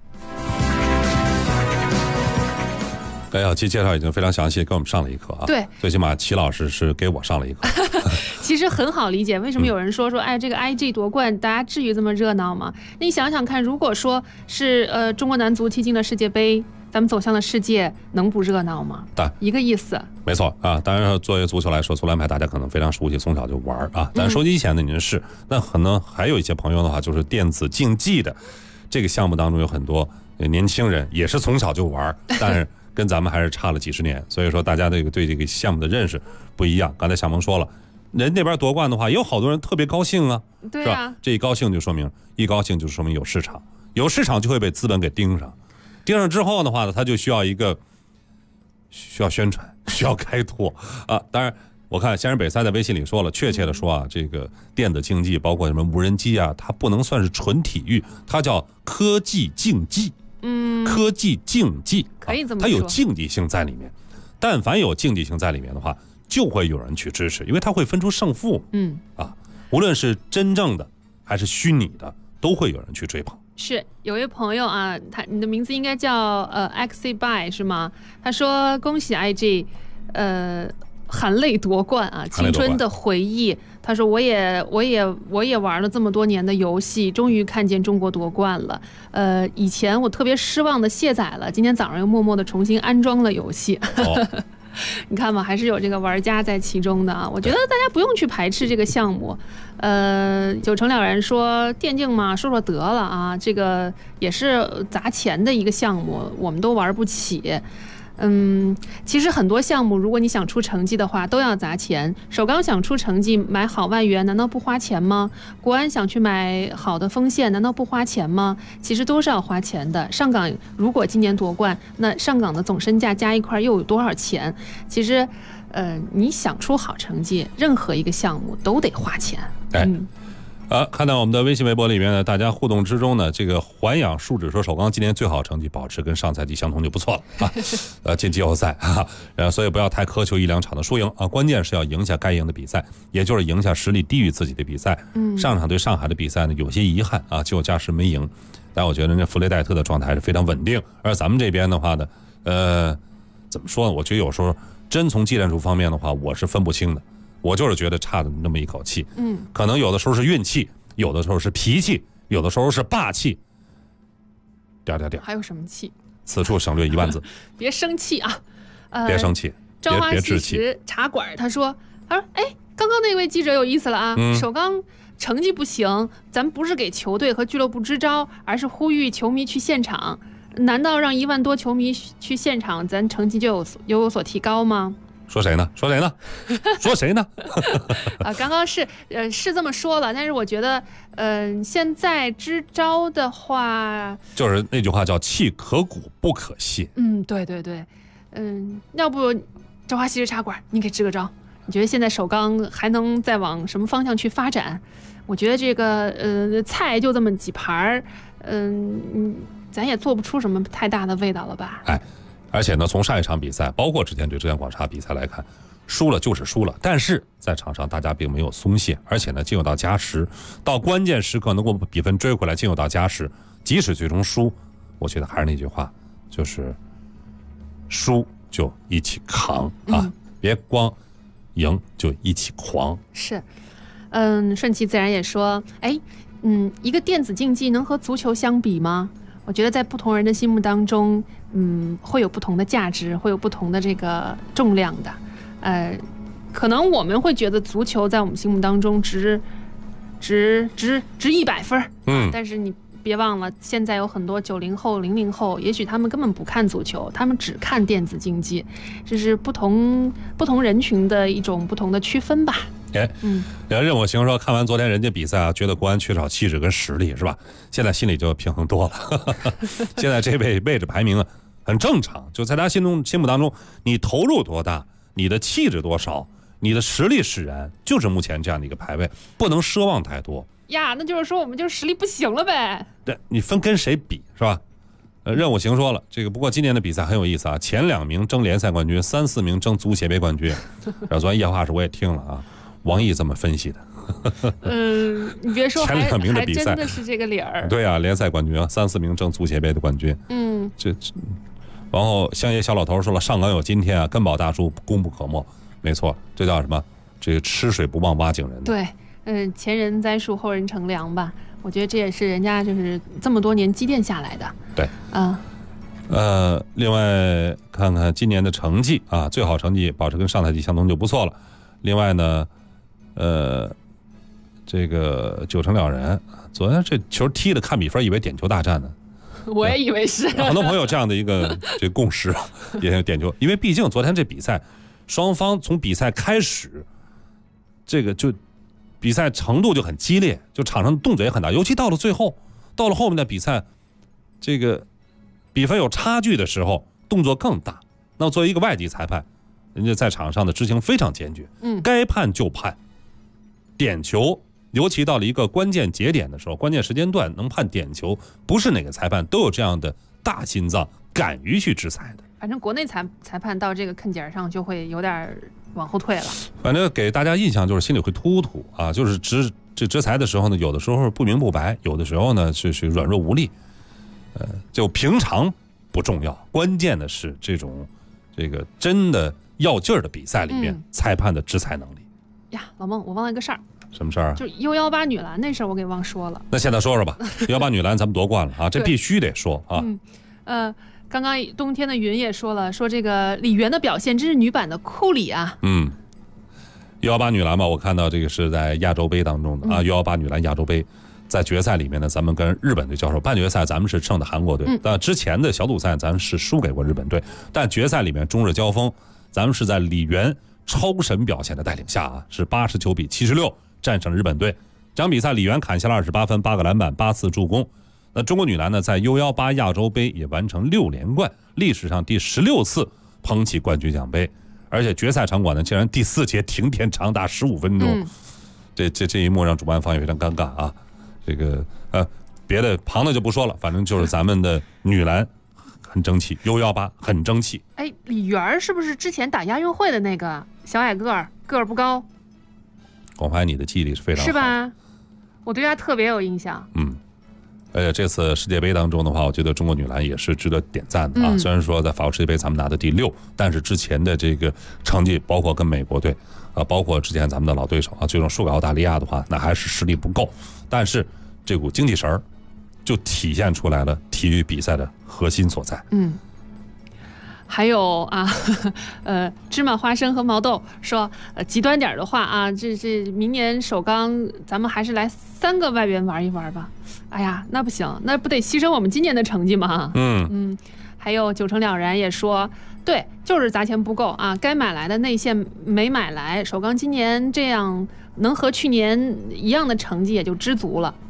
小齐介绍已经非常详细，给我们上了一课啊。 对， 最起码齐老师是给我上了一课。 其实很好理解，为什么有人说这个 IG 夺冠，大家至于这么热闹吗？那你想想看，如果说是中国男足踢进了世界杯， 咱们走向了世界，能不热闹吗？一个意思。 没错啊，当然作为足球来说，足篮排大家可能非常熟悉，从小就玩啊。但是收机前的您是，那可能还有一些朋友的话，就是电子竞技的这个项目当中有很多年轻人也是从小就玩，但是跟咱们还是差了几十年，所以说大家对这个项目的认识不一样。刚才小萌说了，人那边夺冠的话，也有好多人特别高兴啊， 对啊， 是吧？这一高兴就说明有市场，有市场就会被资本给盯上。盯上之后的话呢，它就需要宣传，需要开拓啊。当然，我看先人北赛在微信里说了，确切的说啊，这个电子竞技包括什么无人机啊，它不能算是纯体育，它叫科技竞技。科技竞技可以这么说， 它有竞技性在里面。但凡有竞技性在里面的话，就会有人去支持，因为它会分出胜负。无论是真正的还是虚拟的，都会有人去追捧。 是有位朋友啊，你的名字应该叫Xby 是吗？他说恭喜 IG，含泪夺冠啊，青春的回忆。他说我也玩了这么多年的游戏，终于看见中国夺冠了。以前我特别失望的卸载了，今天早上又默默的重新安装了游戏。你看嘛，还是有这个玩家在其中的啊。我觉得大家不用去排斥这个项目。九成了然说电竞嘛，说说得了啊，这个也是砸钱的一个项目，我们都玩不起。其实很多项目，如果你想出成绩的话，都要砸钱。首钢想出成绩，买好外援，难道不花钱吗？国安想去买好的锋线，难道不花钱吗？其实都是要花钱的。上港如果今年夺冠，那上港的总身价加一块又有多少钱？其实，你想出好成绩，任何一个项目都得花钱。 看到我们的微信微博里面呢，大家互动之中呢，这个环氧树脂说首钢今年最好成绩保持跟上赛季相同就不错了啊，进季后赛啊，所以不要太苛求一两场的输赢啊，关键是要赢下该赢的比赛，也就是赢下实力低于自己的比赛。上场对上海的比赛呢，有些遗憾啊，就加时没赢，但我觉得那弗雷戴特的状态是非常稳定，而咱们这边的话呢，怎么说呢？我觉得有时候真从技战术方面的话，我是分不清的。我就是觉得差的那么一口气，可能有的时候是运气，有的时候是脾气，有的时候是霸气。 还有什么气？ 此处省略1万字。 别生气啊！ 别生气， 朝花夕拾茶馆，他说，刚刚那位记者有意思了啊，首钢成绩不行，咱不是给球队和俱乐部支招，而是呼吁球迷去现场。难道让1万多球迷去现场，咱成绩就有所提高吗？ 说谁呢？说谁呢？ 刚刚是这么说了，但是我觉得，现在支招的话， 就是那句话叫气可鼓不可泄。 对，要不朝花夕拾茶馆，你给支个招？你觉得现在首钢还能再往什么方向去发展？我觉得这个菜就这么几盘咱也做不出什么太大的味道了吧？ 而且呢，从上一场比赛，包括之前对浙江广厦比赛来看，输了就是输了，但是在场上大家并没有松懈，而且呢，进入到加时，到关键时刻能够比分追回来，进入到加时，即使最终输，我觉得还是那句话，就是输就一起扛啊，别光赢就一起狂。 是，顺其自然也说，一个电子竞技能和足球相比吗？我觉得在不同人的心目当中，会有不同的价值，会有不同的这个重量的。可能我们会觉得足球在我们心目当中值100分，但是你别忘了，现在有很多90后、00后，也许他们根本不看足球，他们只看电子竞技，这是不同人群的一种不同的区分吧。 任我行说看完昨天人家比赛啊，觉得国安缺少气质跟实力是吧？现在心里就平衡多了。现在这位置排名很正常，就在他心目当中，你投入多大，你的气质多少，你的实力使然，就是目前这样的一个排位，不能奢望太多呀。那就是说我们就是实力不行了呗。 对，你分跟谁比是吧？任我行说了，这个不过今年的比赛很有意思啊，前2名争联赛冠军，3、4名争足协杯冠军。昨天夜话时我也听了啊。王毅这么分析的。 你别说， 前2名的比赛还真的是这个理儿。 对啊，联赛冠军3、4名争足协杯的冠军。然后香爷小老头说了，上港有今天啊，根宝大叔功不可没。没错，这叫什么？这个吃水不忘挖井人。 对，前人栽树，后人乘凉吧。我觉得这也是人家就是这么多年积淀下来的。 对， 另外看看今年的成绩啊，最好成绩保持跟上赛季相同就不错了。另外呢，这个9成了然，昨天这球踢的看比分以为点球大战呢。 我也以为是， 很多朋友这样的一个这个共识，也有点球，因为毕竟昨天这比赛，双方从比赛开始，这个就比赛程度就很激烈，就场上的动作也很大，尤其到了最后，到了后面的比赛，这个比分有差距的时候，动作更大。那么作为一个外籍裁判，人家在场上的执行非常坚决，该判就判，点球。尤其到了一个关键节点的时候，关键时间段能判点球，不是哪个裁判都有这样的大心脏，敢于去制裁的。 反正国内裁判到这个坑节上就会有点往后退了。 反正给大家印象就是心里会突突啊，就是制裁的时候呢，有的时候不明不白，有的时候呢是软弱无力。就平常不重要，关键的是这个真的要劲儿的比赛里面，裁判的制裁能力。 呀，老孟，我忘了一个事儿。 什么事儿啊？ 就是 U18 女篮那事儿，我给忘说了。 那现在说说吧，U18 女篮咱们夺冠了啊，这必须得说啊。 刚刚冬天的云也说了，说这个李媛的表现真是女版的库里啊。 U18 女篮吧，我看到这个是在亚洲杯当中的啊，U18 女篮亚洲杯，在决赛里面呢，咱们跟日本队交手，半决赛咱们是胜的韩国队，但之前的小组赛咱们是输给过日本队，但决赛里面中日交锋，咱们是在李媛超神表现的带领下啊，是89比76战胜日本队。这场比赛李媛砍下了28分、8个篮板、8次助攻。那中国女篮呢，在 U18 亚洲杯也完成6连冠，历史上第16次捧起冠军奖杯，而且决赛场馆呢，竟然第4节停电长达15分钟。这一幕让主办方也非常尴尬啊。这个别的旁的就不说了，反正就是咱们的女篮很争气 ，U18 很争气。 哎，李媛是不是之前打亚运会的那个小矮个儿不高？ 广发你的记忆力是非常好， 是吧？我对她特别有印象。 而且这次世界杯当中的话，我觉得中国女篮也是值得点赞的啊。虽然说在法国世界杯咱们拿的第6，但是之前的这个成绩，包括跟美国队包括之前咱们的老对手啊，最终输给澳大利亚的话，那还是实力不够。但是这股精气神儿就体现出来了体育比赛的核心所在。 还有啊，芝麻花生和毛豆说，极端点的话啊，这明年首钢咱们还是来3个外援玩一玩吧。哎呀，那不行，那不得牺牲我们今年的成绩吗？还有9成了然也说，对，就是砸钱不够啊，该买来的内线没买来，首钢今年这样能和去年一样的成绩也就知足了。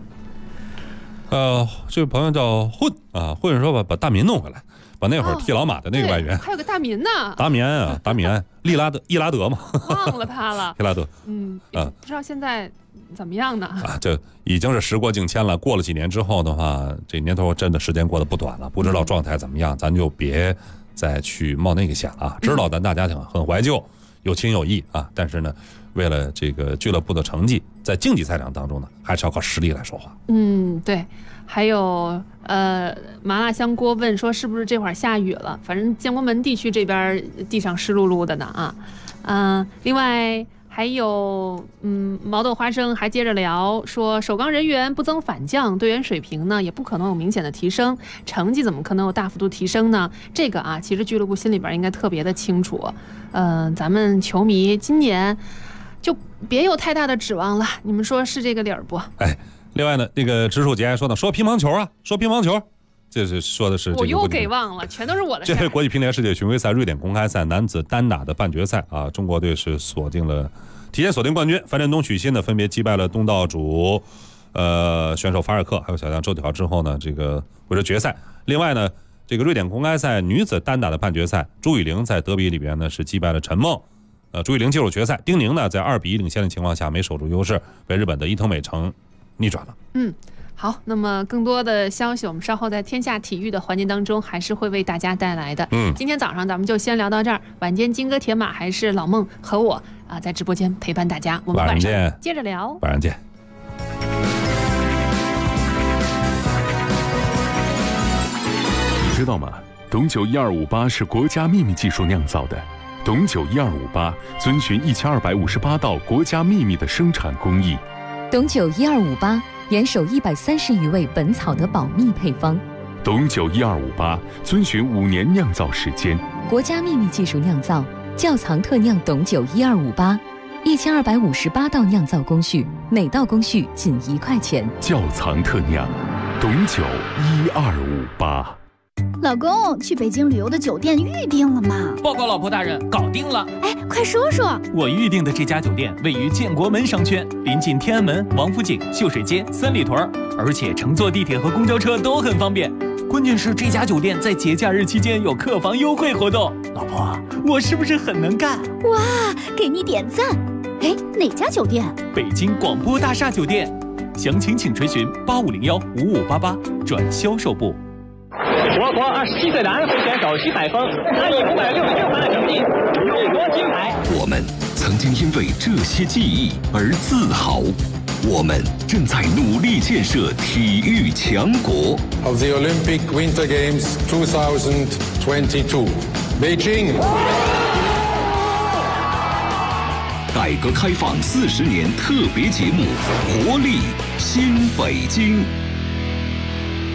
这位朋友叫混啊，混说把大民弄回来。把那会儿踢老马的那个外援， 还有个大民呢， 达米安，伊拉德嘛， 忘了他了， 伊拉德， 不知道现在怎么样呢？ 这已经是时过境迁了。过了几年之后的话，这年头真的时间过得不短了，不知道状态怎么样，咱就别再去冒那个险了。知道咱大家很怀旧，有情有义啊，但是呢，为了这个俱乐部的成绩，在竞技赛场当中呢，还是要靠实力来说话。 对。还有麻辣香锅问说是不是这会儿下雨了？反正建国门地区这边地上湿漉漉的呢啊。另外还有毛豆花生还接着聊说，首钢人员不增反降，队员水平呢也不可能有明显的提升，成绩怎么可能有大幅度提升呢？这个啊，其实俱乐部心里边应该特别的清楚。咱们球迷今年就别有太大的指望了，你们说是这个理儿不？ 另外呢，这个直属节还说呢，说乒乓球，这是说的是我又给忘了，全都是我的事。 这是国际乒联世界巡回赛瑞典公开赛男子单打的半决赛啊，中国队是提前锁定冠军，樊振东、许昕呢分别击败了东道主选手法尔克还有小将周铁豪之后呢，这个回到决赛。另外呢，这个瑞典公开赛女子单打的半决赛，朱雨玲在德比里边呢是击败了陈梦。朱雨玲进入决赛，丁宁呢在2比1领先的情况下没守住优势，被日本的伊藤美诚逆转了。 好，那么更多的消息我们稍后在天下体育的环节当中还是会为大家带来的。今天早上咱们就先聊到这儿，晚间金戈铁马还是老孟和我在直播间陪伴大家，我们晚上接着聊， 晚上见。 你知道吗？董酒1258是国家秘密技术酿造的，董酒1258遵循1258道国家秘密的生产工艺。 董酒1258严守130余味本草的保密配方， 董酒12588，遵循5年酿造时间。 国家秘密技术酿造，窖藏特酿董酒1258，1258道酿造工序，每道工序仅1块钱。 窖藏特酿，董酒1258。 老公，去北京旅游的酒店预定了吗？ 报告老婆大人，搞定了。 哎，快说说。 我预定的这家酒店位于建国门商圈，临近天安门、王府井、秀水街、三里屯，而且乘坐地铁和公交车都很方便。关键是这家酒店在节假日期间有客房优惠活动。老婆，我是不是很能干？ 哇，给你点赞。哎，哪家酒店？ 北京广播大厦酒店。详情请垂询85015588转销售部。 我国27岁的安徽选手徐海峰，他以566分的成绩勇夺金牌。 我们曾经因为这些记忆而自豪，我们正在努力建设体育强国。 Of the Olympic Winter Games 2022, Beijing。 改革开放40年特别节目《活力新北京》。